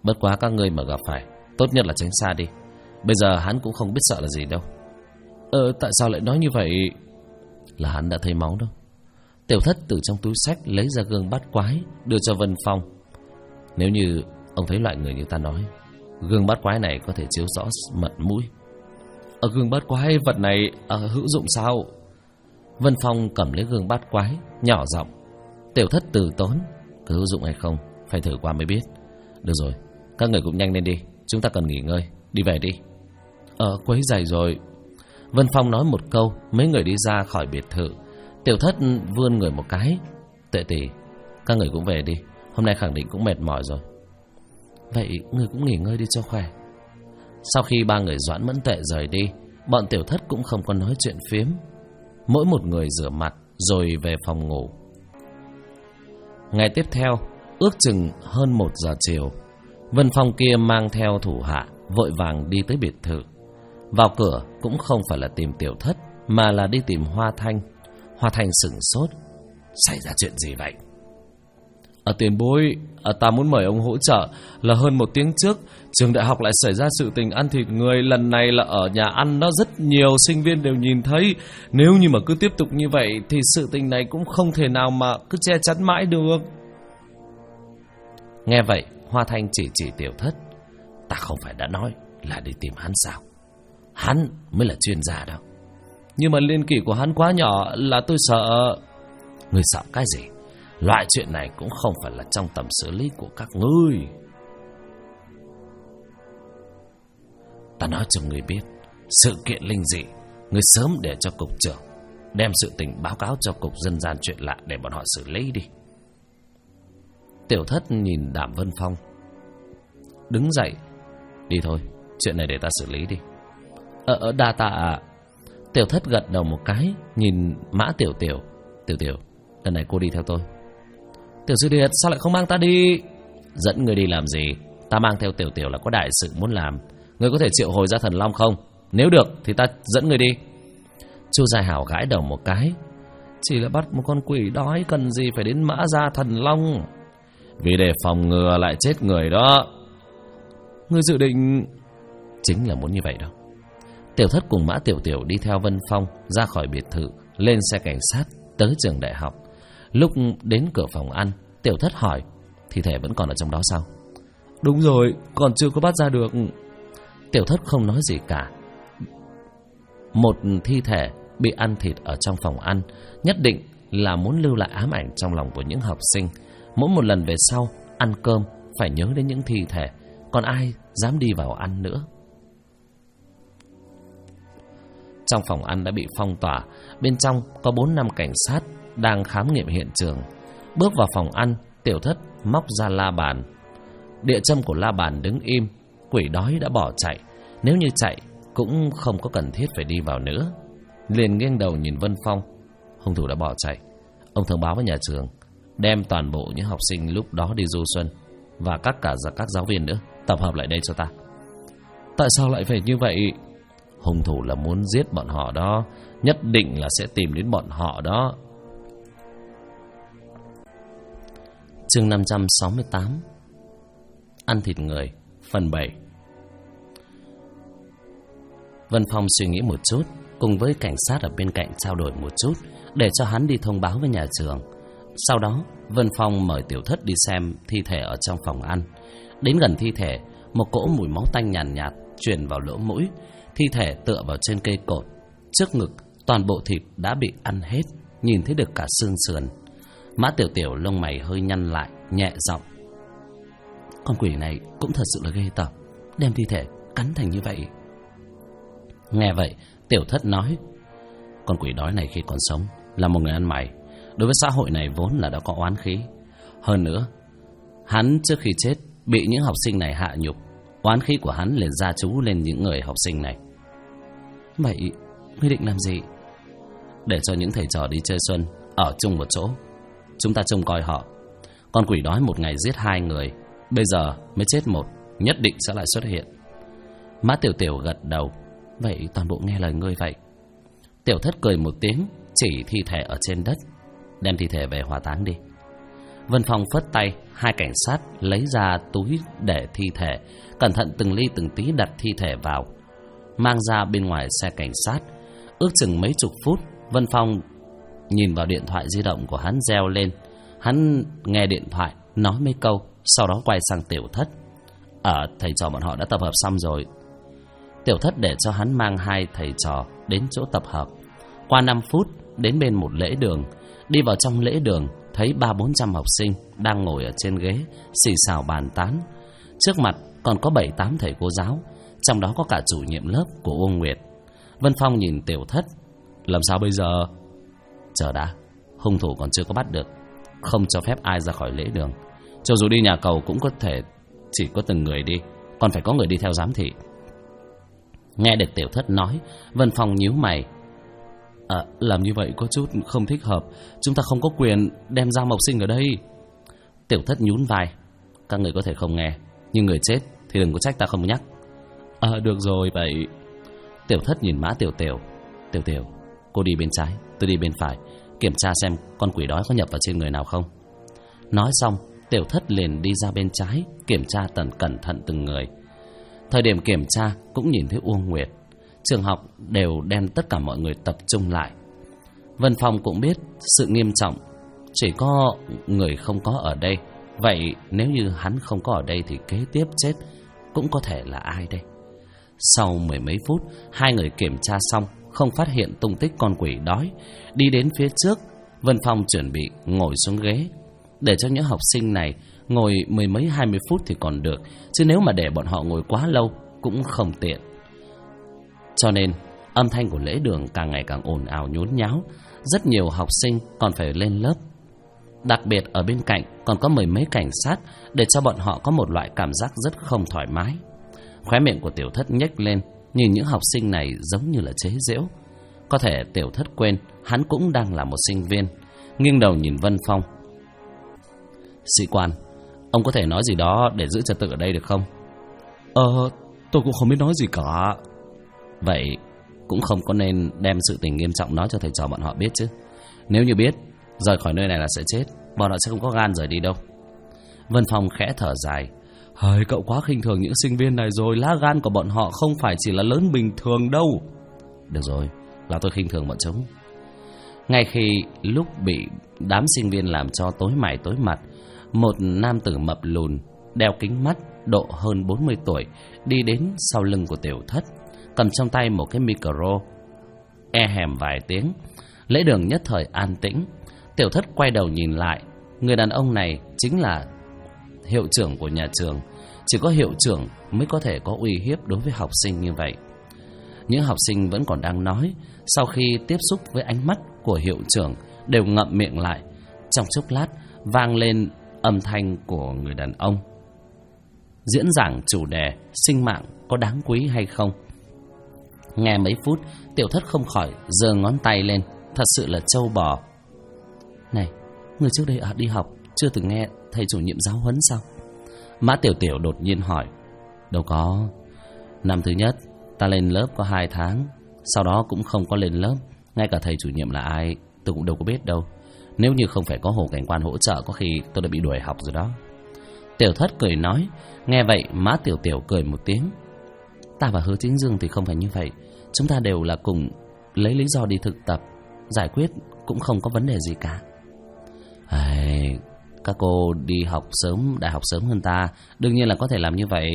Bất quá các ngươi mà gặp phải, tốt nhất là tránh xa đi. Bây giờ hắn cũng không biết sợ là gì đâu. Tại sao lại nói như vậy? Là hắn đã thấy máu đâu. Tiểu Thất từ trong túi xách lấy ra gương bát quái, đưa cho Vân Phong. Nếu như ông thấy loại người như ta nói, gương bát quái này có thể chiếu rõ mật mũi. Gương bát quái vật này hữu dụng sao? Vân Phong cầm lấy gương bát quái, nhỏ giọng. Tiểu Thất từ tốn. Có hữu dụng hay không, phải thử qua mới biết. Được rồi, các người cũng nhanh lên đi, chúng ta cần nghỉ ngơi. Đi về đi. Quấy rầy rồi. Vân Phong nói một câu, mấy người đi ra khỏi biệt thự. Tiểu Thất vươn người một cái. Tuệ tỷ, các người cũng về đi, hôm nay khẳng định cũng mệt mỏi rồi. Vậy người cũng nghỉ ngơi đi cho khỏe. Sau khi ba người Doãn Mẫn Tuệ rời đi, bọn Tiểu Thất cũng không có nói chuyện phiếm. Mỗi một người rửa mặt rồi về phòng ngủ. Ngày tiếp theo, ước chừng hơn 1 giờ chiều, Vân Phong kia mang theo thủ hạ vội vàng đi tới biệt thự. Vào cửa cũng không phải là tìm Tiểu Thất, mà là đi tìm Hoa Thanh. Hoa Thanh sửng sốt. Xảy ra chuyện gì vậy? Tiền bối, ta muốn mời ông hỗ trợ. Là hơn 1 tiếng trước, trường đại học lại xảy ra sự tình ăn thịt người. Lần này là ở nhà ăn đó, rất nhiều sinh viên đều nhìn thấy. Nếu như mà cứ tiếp tục như vậy thì sự tình này cũng không thể nào mà cứ che chắn mãi được. Nghe vậy, Hoa Thanh chỉ Tiểu Thất. Ta không phải đã nói là đi tìm hắn sao? Hắn mới là chuyên gia đâu. Nhưng mà niên kỷ của hắn quá nhỏ, là tôi sợ. Ngươi sợ cái gì? Loại chuyện này cũng không phải là trong tầm xử lý của các ngươi. Ta nói cho ngươi biết, sự kiện linh dị, ngươi sớm để cho cục trưởng đem sự tình báo cáo cho cục dân gian chuyện lạ để bọn họ xử lý đi. Tiểu Thất nhìn Đàm Vân Phong, đứng dậy. Đi thôi, chuyện này để ta xử lý đi. Đa tạ ạ. Tiểu Thất gật đầu một cái, nhìn Mã Tiểu Tiểu. Tiểu Tiểu, lần này cô đi theo tôi. Tiểu sư điệt, sao lại không mang ta đi? Dẫn người đi làm gì? Ta mang theo Tiểu Tiểu là có đại sự muốn làm. Người có thể triệu hồi ra thần long không? Nếu được thì ta dẫn người đi. Chu Gia Hảo gãi đầu một cái. Chỉ là bắt một con quỷ đói, cần gì phải đến Mã Gia thần long? Vì để phòng ngừa lại chết người đó. Ngươi dự định... Chính là muốn như vậy đâu. Tiểu Thất cùng Mã Tiểu Tiểu đi theo Vân Phong ra khỏi biệt thự, lên xe cảnh sát tới trường đại học. Lúc đến cửa phòng ăn, Tiểu Thất hỏi, thi thể vẫn còn ở trong đó sao? Đúng rồi, còn chưa có bắt ra được. Tiểu Thất không nói gì cả. Một thi thể bị ăn thịt ở trong phòng ăn, nhất định là muốn lưu lại ám ảnh trong lòng của những học sinh. Mỗi một lần về sau ăn cơm phải nhớ đến những thi thể, còn ai dám đi vào ăn nữa. Trong phòng ăn đã bị phong tỏa, bên trong có 4-5 cảnh sát đang khám nghiệm hiện trường. Bước vào phòng ăn, Tiểu Thất móc ra la bàn. Địa châm của la bàn đứng im, quỷ đói đã bỏ chạy. Nếu như chạy cũng không có cần thiết phải đi vào nữa. Liền nghiêng đầu nhìn Vân Phong. Hung thủ đã bỏ chạy. Ông thông báo với nhà trường, đem toàn bộ những học sinh lúc đó đi du xuân và các giáo viên nữa tập hợp lại đây cho ta. Tại sao lại phải như vậy? Hung thủ là muốn giết bọn họ đó, nhất định là sẽ tìm đến bọn họ đó. Chương 568 Ăn thịt người, phần 7. Vân Phong suy nghĩ một chút, cùng với cảnh sát ở bên cạnh trao đổi một chút, để cho hắn đi thông báo với nhà trường. Sau đó, Vân Phong mời Tiểu Thất đi xem thi thể ở trong phòng ăn. Đến gần thi thể, một cỗ mùi máu tanh nhàn nhạt truyền vào lỗ mũi. Thi thể tựa vào trên cây cột, trước ngực toàn bộ thịt đã bị ăn hết, nhìn thấy được cả xương sườn. Mã Tiểu Tiểu lông mày hơi nhăn lại, nhẹ giọng. Con quỷ này cũng thật sự là ghê tởm, đem thi thể cắn thành như vậy. Nghe vậy, Tiểu Thất nói, con quỷ đói này khi còn sống là một người ăn mày, đối với xã hội này vốn là đã có oán khí. Hơn nữa, hắn trước khi chết bị những học sinh này hạ nhục, oán khí của hắn liền gia chú lên những người học sinh này. Vậy ngươi định làm gì? Để cho những thầy trò đi chơi xuân ở chung một chỗ, chúng ta trông coi họ. Con quỷ đói một ngày giết 2 người, bây giờ mới chết 1, nhất định sẽ lại xuất hiện. Mã Tiểu Tiểu gật đầu. Vậy toàn bộ nghe lời ngươi vậy. Tiểu Thất cười một tiếng, chỉ thi thể ở trên đất. Đem thi thể về hỏa táng đi. Vân Phong phất tay, hai cảnh sát lấy ra túi để thi thể, cẩn thận từng ly từng tí đặt thi thể vào, mang ra bên ngoài xe cảnh sát. Ước chừng mấy chục phút, Vân Phong nhìn vào điện thoại di động của hắn reo lên. Hắn nghe điện thoại, nói mấy câu, sau đó quay sang Tiểu Thất. Thầy trò bọn họ đã tập hợp xong rồi. Tiểu Thất để cho hắn mang hai thầy trò đến chỗ tập hợp. Qua 5 phút, đến bên một lễ đường. Đi vào trong lễ đường, thấy 300-400 học sinh đang ngồi ở trên ghế, xì xào bàn tán. Trước mặt còn có 7-8 thầy cô giáo, trong đó có cả chủ nhiệm lớp của Uông Nguyệt. Vân Phong nhìn Tiểu Thất. Làm sao bây giờ? Chờ đã, hung thủ còn chưa có bắt được, không cho phép ai ra khỏi lễ đường. Cho dù đi nhà cầu cũng có thể chỉ có từng người đi, còn phải có người đi theo giám thị. Nghe được Tiểu Thất nói, Vân Phong nhíu mày. Làm như vậy có chút không thích hợp. Chúng ta không có quyền đem giam học sinh ở đây. Tiểu Thất nhún vai. Các người có thể không nghe, nhưng người chết thì đừng có trách ta không nhắc. Được rồi vậy. Tiểu Thất nhìn Mã Tiểu Tiểu. Tiểu Tiểu, cô đi bên trái, tôi đi bên phải, kiểm tra xem con quỷ đói có nhập vào trên người nào không. Nói xong, Tiểu Thất liền đi ra bên trái, kiểm tra cẩn thận từng người. Thời điểm kiểm tra cũng nhìn thấy Uông Nguyệt. Trường học đều đem tất cả mọi người tập trung lại. Vân Phong cũng biết sự nghiêm trọng, chỉ có người không có ở đây. Vậy nếu như hắn không có ở đây thì kế tiếp chết cũng có thể là ai đây? Sau 10 mấy phút, hai người kiểm tra xong, không phát hiện tung tích con quỷ đói. Đi đến phía trước, Vân Phong chuẩn bị ngồi xuống ghế, để cho những học sinh này ngồi 10 mấy 20 phút thì còn được, chứ nếu mà để bọn họ ngồi quá lâu cũng không tiện. Cho nên âm thanh của lễ đường càng ngày càng ồn ào nhốn nháo. Rất nhiều học sinh còn phải lên lớp. Đặc biệt ở bên cạnh còn có 10 mấy cảnh sát, để cho bọn họ có một loại cảm giác rất không thoải mái. Khóe miệng của Tiểu Thất nhếch lên, nhìn những học sinh này giống như là chế giễu. Có thể Tiểu Thất quên hắn cũng đang là một sinh viên. Nghiêng đầu nhìn Vân Phong. Sĩ quan, ông có thể nói gì đó để giữ trật tự ở đây được không? Tôi cũng không biết nói gì cả. Vậy cũng không có nên đem sự tình nghiêm trọng nói cho thầy trò bọn họ biết chứ. Nếu như biết, rời khỏi nơi này là sẽ chết. Bọn họ sẽ không có gan rời đi đâu. Vân Phong khẽ thở dài. Cậu quá khinh thường những sinh viên này rồi. Lá gan của bọn họ không phải chỉ là lớn bình thường đâu. Được rồi, là tôi khinh thường bọn chúng. Ngay khi lúc bị đám sinh viên làm cho tối mày tối mặt, một nam tử mập lùn, đeo kính mắt, độ hơn 40 tuổi, đi đến sau lưng của Tiểu Thất, cầm trong tay một cái micro, hèm vài tiếng. Lễ đường nhất thời an tĩnh. Tiểu Thất quay đầu nhìn lại. Người đàn ông này chính là hiệu trưởng của nhà trường. Chỉ có hiệu trưởng mới có thể có uy hiếp đối với học sinh như vậy. Những học sinh vẫn còn đang nói, sau khi tiếp xúc với ánh mắt của hiệu trưởng đều ngậm miệng lại. Trong chốc lát vang lên âm thanh của người đàn ông diễn giảng chủ đề sinh mạng có đáng quý hay không. Nghe mấy phút, Tiểu Thất không khỏi giơ ngón tay lên. Thật sự là trâu bò. Này, người trước đây đi học chưa từng nghe thầy chủ nhiệm giáo huấn sao? Mã Tiểu Tiểu đột nhiên hỏi. Đâu có. Năm thứ nhất ta lên lớp có 2 tháng, sau đó cũng không có lên lớp. Ngay cả thầy chủ nhiệm là ai tôi cũng đâu có biết đâu. Nếu như không phải có Hồ Cảnh Quan hỗ trợ, có khi tôi đã bị đuổi học rồi đó. Tiểu Thất cười nói. Nghe vậy Mã Tiểu Tiểu cười một tiếng. Ta và Hứa Chính Dương thì không phải như vậy. Chúng ta đều là cùng lấy lý do đi thực tập, giải quyết cũng không có vấn đề gì cả. Các cô đi học sớm, đại học sớm hơn ta, đương nhiên là có thể làm như vậy.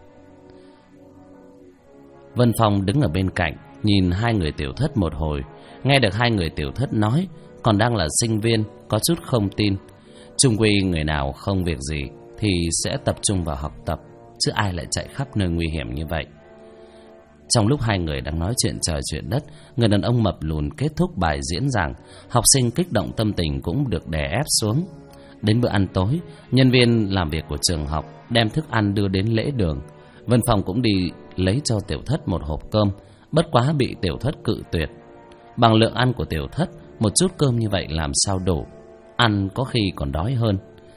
Vân Phong đứng ở bên cạnh, nhìn hai người Tiểu Thất một hồi. Nghe được hai người Tiểu Thất nói, còn đang là sinh viên, có chút không tin. Chung quy người nào không việc gì thì sẽ tập trung vào học tập, chứ ai lại chạy khắp nơi nguy hiểm như vậy. Trong lúc hai người đang nói chuyện trời chuyện đất, người đàn ông mập lùn kết thúc bài diễn giảng. Học sinh kích động tâm tình cũng được đè ép xuống. Đến bữa ăn tối, nhân viên làm việc của trường học đem thức ăn đưa đến lễ đường. Vân Phong cũng đi lấy cho Tiểu Thất một hộp cơm, bất quá bị Tiểu Thất cự tuyệt. Bằng lượng ăn của Tiểu Thất, một chút cơm như vậy làm sao đủ, ăn có khi còn đói hơn.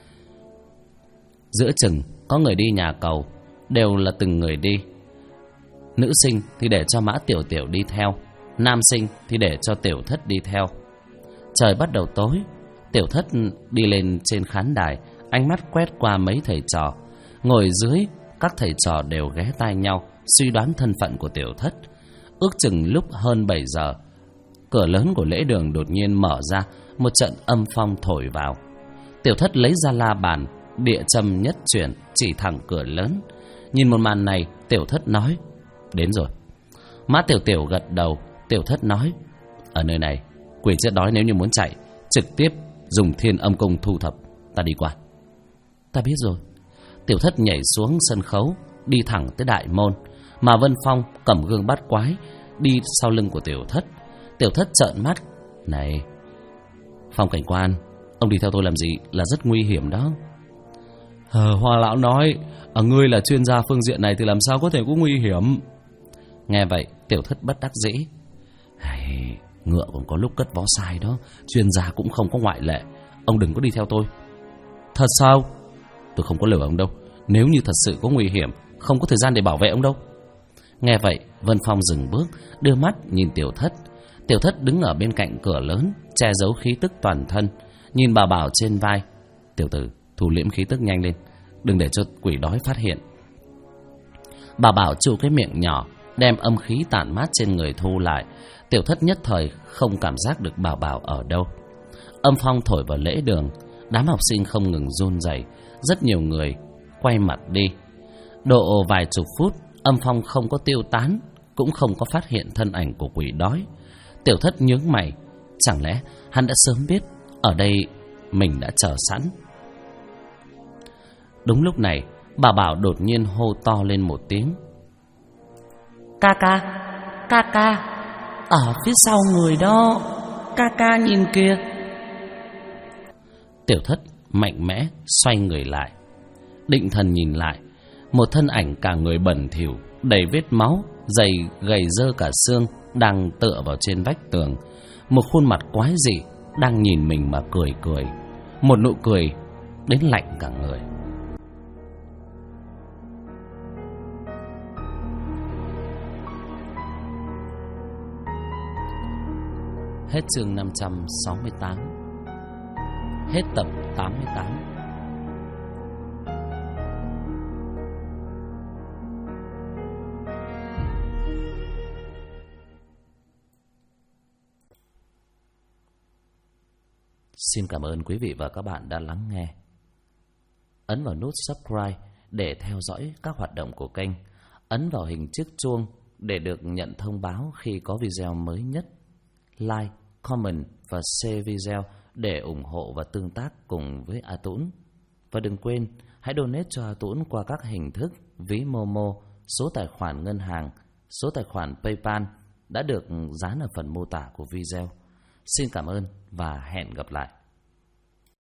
Giữa chừng có người đi nhà cầu, đều là từng người đi. Nữ sinh thì để cho Mã Tiểu Tiểu đi theo, nam sinh thì để cho Tiểu Thất đi theo. Trời bắt đầu tối, Tiểu Thất đi lên trên khán đài, ánh mắt quét qua mấy thầy trò. Ngồi dưới, các thầy trò đều ghé tai nhau, suy đoán thân phận của Tiểu Thất. Ước chừng lúc hơn 7 giờ, cửa lớn của lễ đường đột nhiên mở ra, một trận âm phong thổi vào. Tiểu Thất lấy ra la bàn, địa châm nhất chuyển, chỉ thẳng cửa lớn. Nhìn một màn này, Tiểu Thất nói: đến rồi. Mã Tiểu Tiểu gật đầu. Tiểu Thất nói: ở nơi này, quỷ chết đói nếu như muốn chạy, trực tiếp dùng Thiên Âm Cung thu thập. Ta đi qua. Ta biết rồi. Tiểu Thất nhảy xuống sân khấu, đi thẳng tới đại môn. Mà Vân Phong cầm gương bát quái đi sau lưng của Tiểu Thất. Tiểu Thất trợn mắt: này, Phong cảnh quan, ông đi theo tôi làm gì? Là rất nguy hiểm đó. Hoa lão nói, ngươi là chuyên gia phương diện này thì làm sao có thể có nguy hiểm. Nghe vậy, Tiểu Thất bất đắc dĩ: ngựa còn có lúc cất vó sai đó, chuyên gia cũng không có ngoại lệ. Ông đừng có đi theo tôi. Thật sao? Tôi không có lừa ông đâu. Nếu như thật sự có nguy hiểm, không có thời gian để bảo vệ ông đâu. Nghe vậy, Vân Phong dừng bước, đưa mắt nhìn Tiểu Thất. Tiểu Thất đứng ở bên cạnh cửa lớn, che giấu khí tức toàn thân, nhìn bà Bảo trên vai: tiểu tử, thu liễm khí tức nhanh lên, đừng để cho quỷ đói phát hiện. Bà Bảo trụ cái miệng nhỏ, đem âm khí tản mát trên người thu lại. Tiểu Thất nhất thời không cảm giác được bà Bảo ở đâu. Âm phong thổi vào lễ đường, đám học sinh không ngừng run rẩy, rất nhiều người quay mặt đi. Độ vài chục phút, âm phong không có tiêu tán, cũng không có phát hiện thân ảnh của quỷ đói. Tiểu Thất nhướng mày, chẳng lẽ hắn đã sớm biết ở đây mình đã chờ sẵn. Đúng lúc này, bà Bảo đột nhiên hô to lên một tiếng: ca ca, ca ca, ở phía sau người đó, ca ca nhìn kìa. Tiểu Thất mạnh mẽ xoay người lại, định thần nhìn lại, một thân ảnh cả người bẩn thỉu, đầy vết máu, giày gầy rơ cả xương, đang tựa vào trên vách tường. Một khuôn mặt quái dị đang nhìn mình mà cười cười, một nụ cười đến lạnh cả người. Hết chương 568. Hết tập 88. Xin cảm ơn quý vị và các bạn đã lắng nghe. Ấn vào nút subscribe để theo dõi các hoạt động của kênh. Ấn vào hình chiếc chuông để được nhận thông báo khi có video mới nhất. Like, comment và share video để ủng hộ và tương tác cùng với A Tũng. Và đừng quên, hãy donate cho A Tũng qua các hình thức ví Momo, số tài khoản ngân hàng, số tài khoản PayPal đã được dán ở phần mô tả của video. Xin cảm ơn và hẹn gặp lại.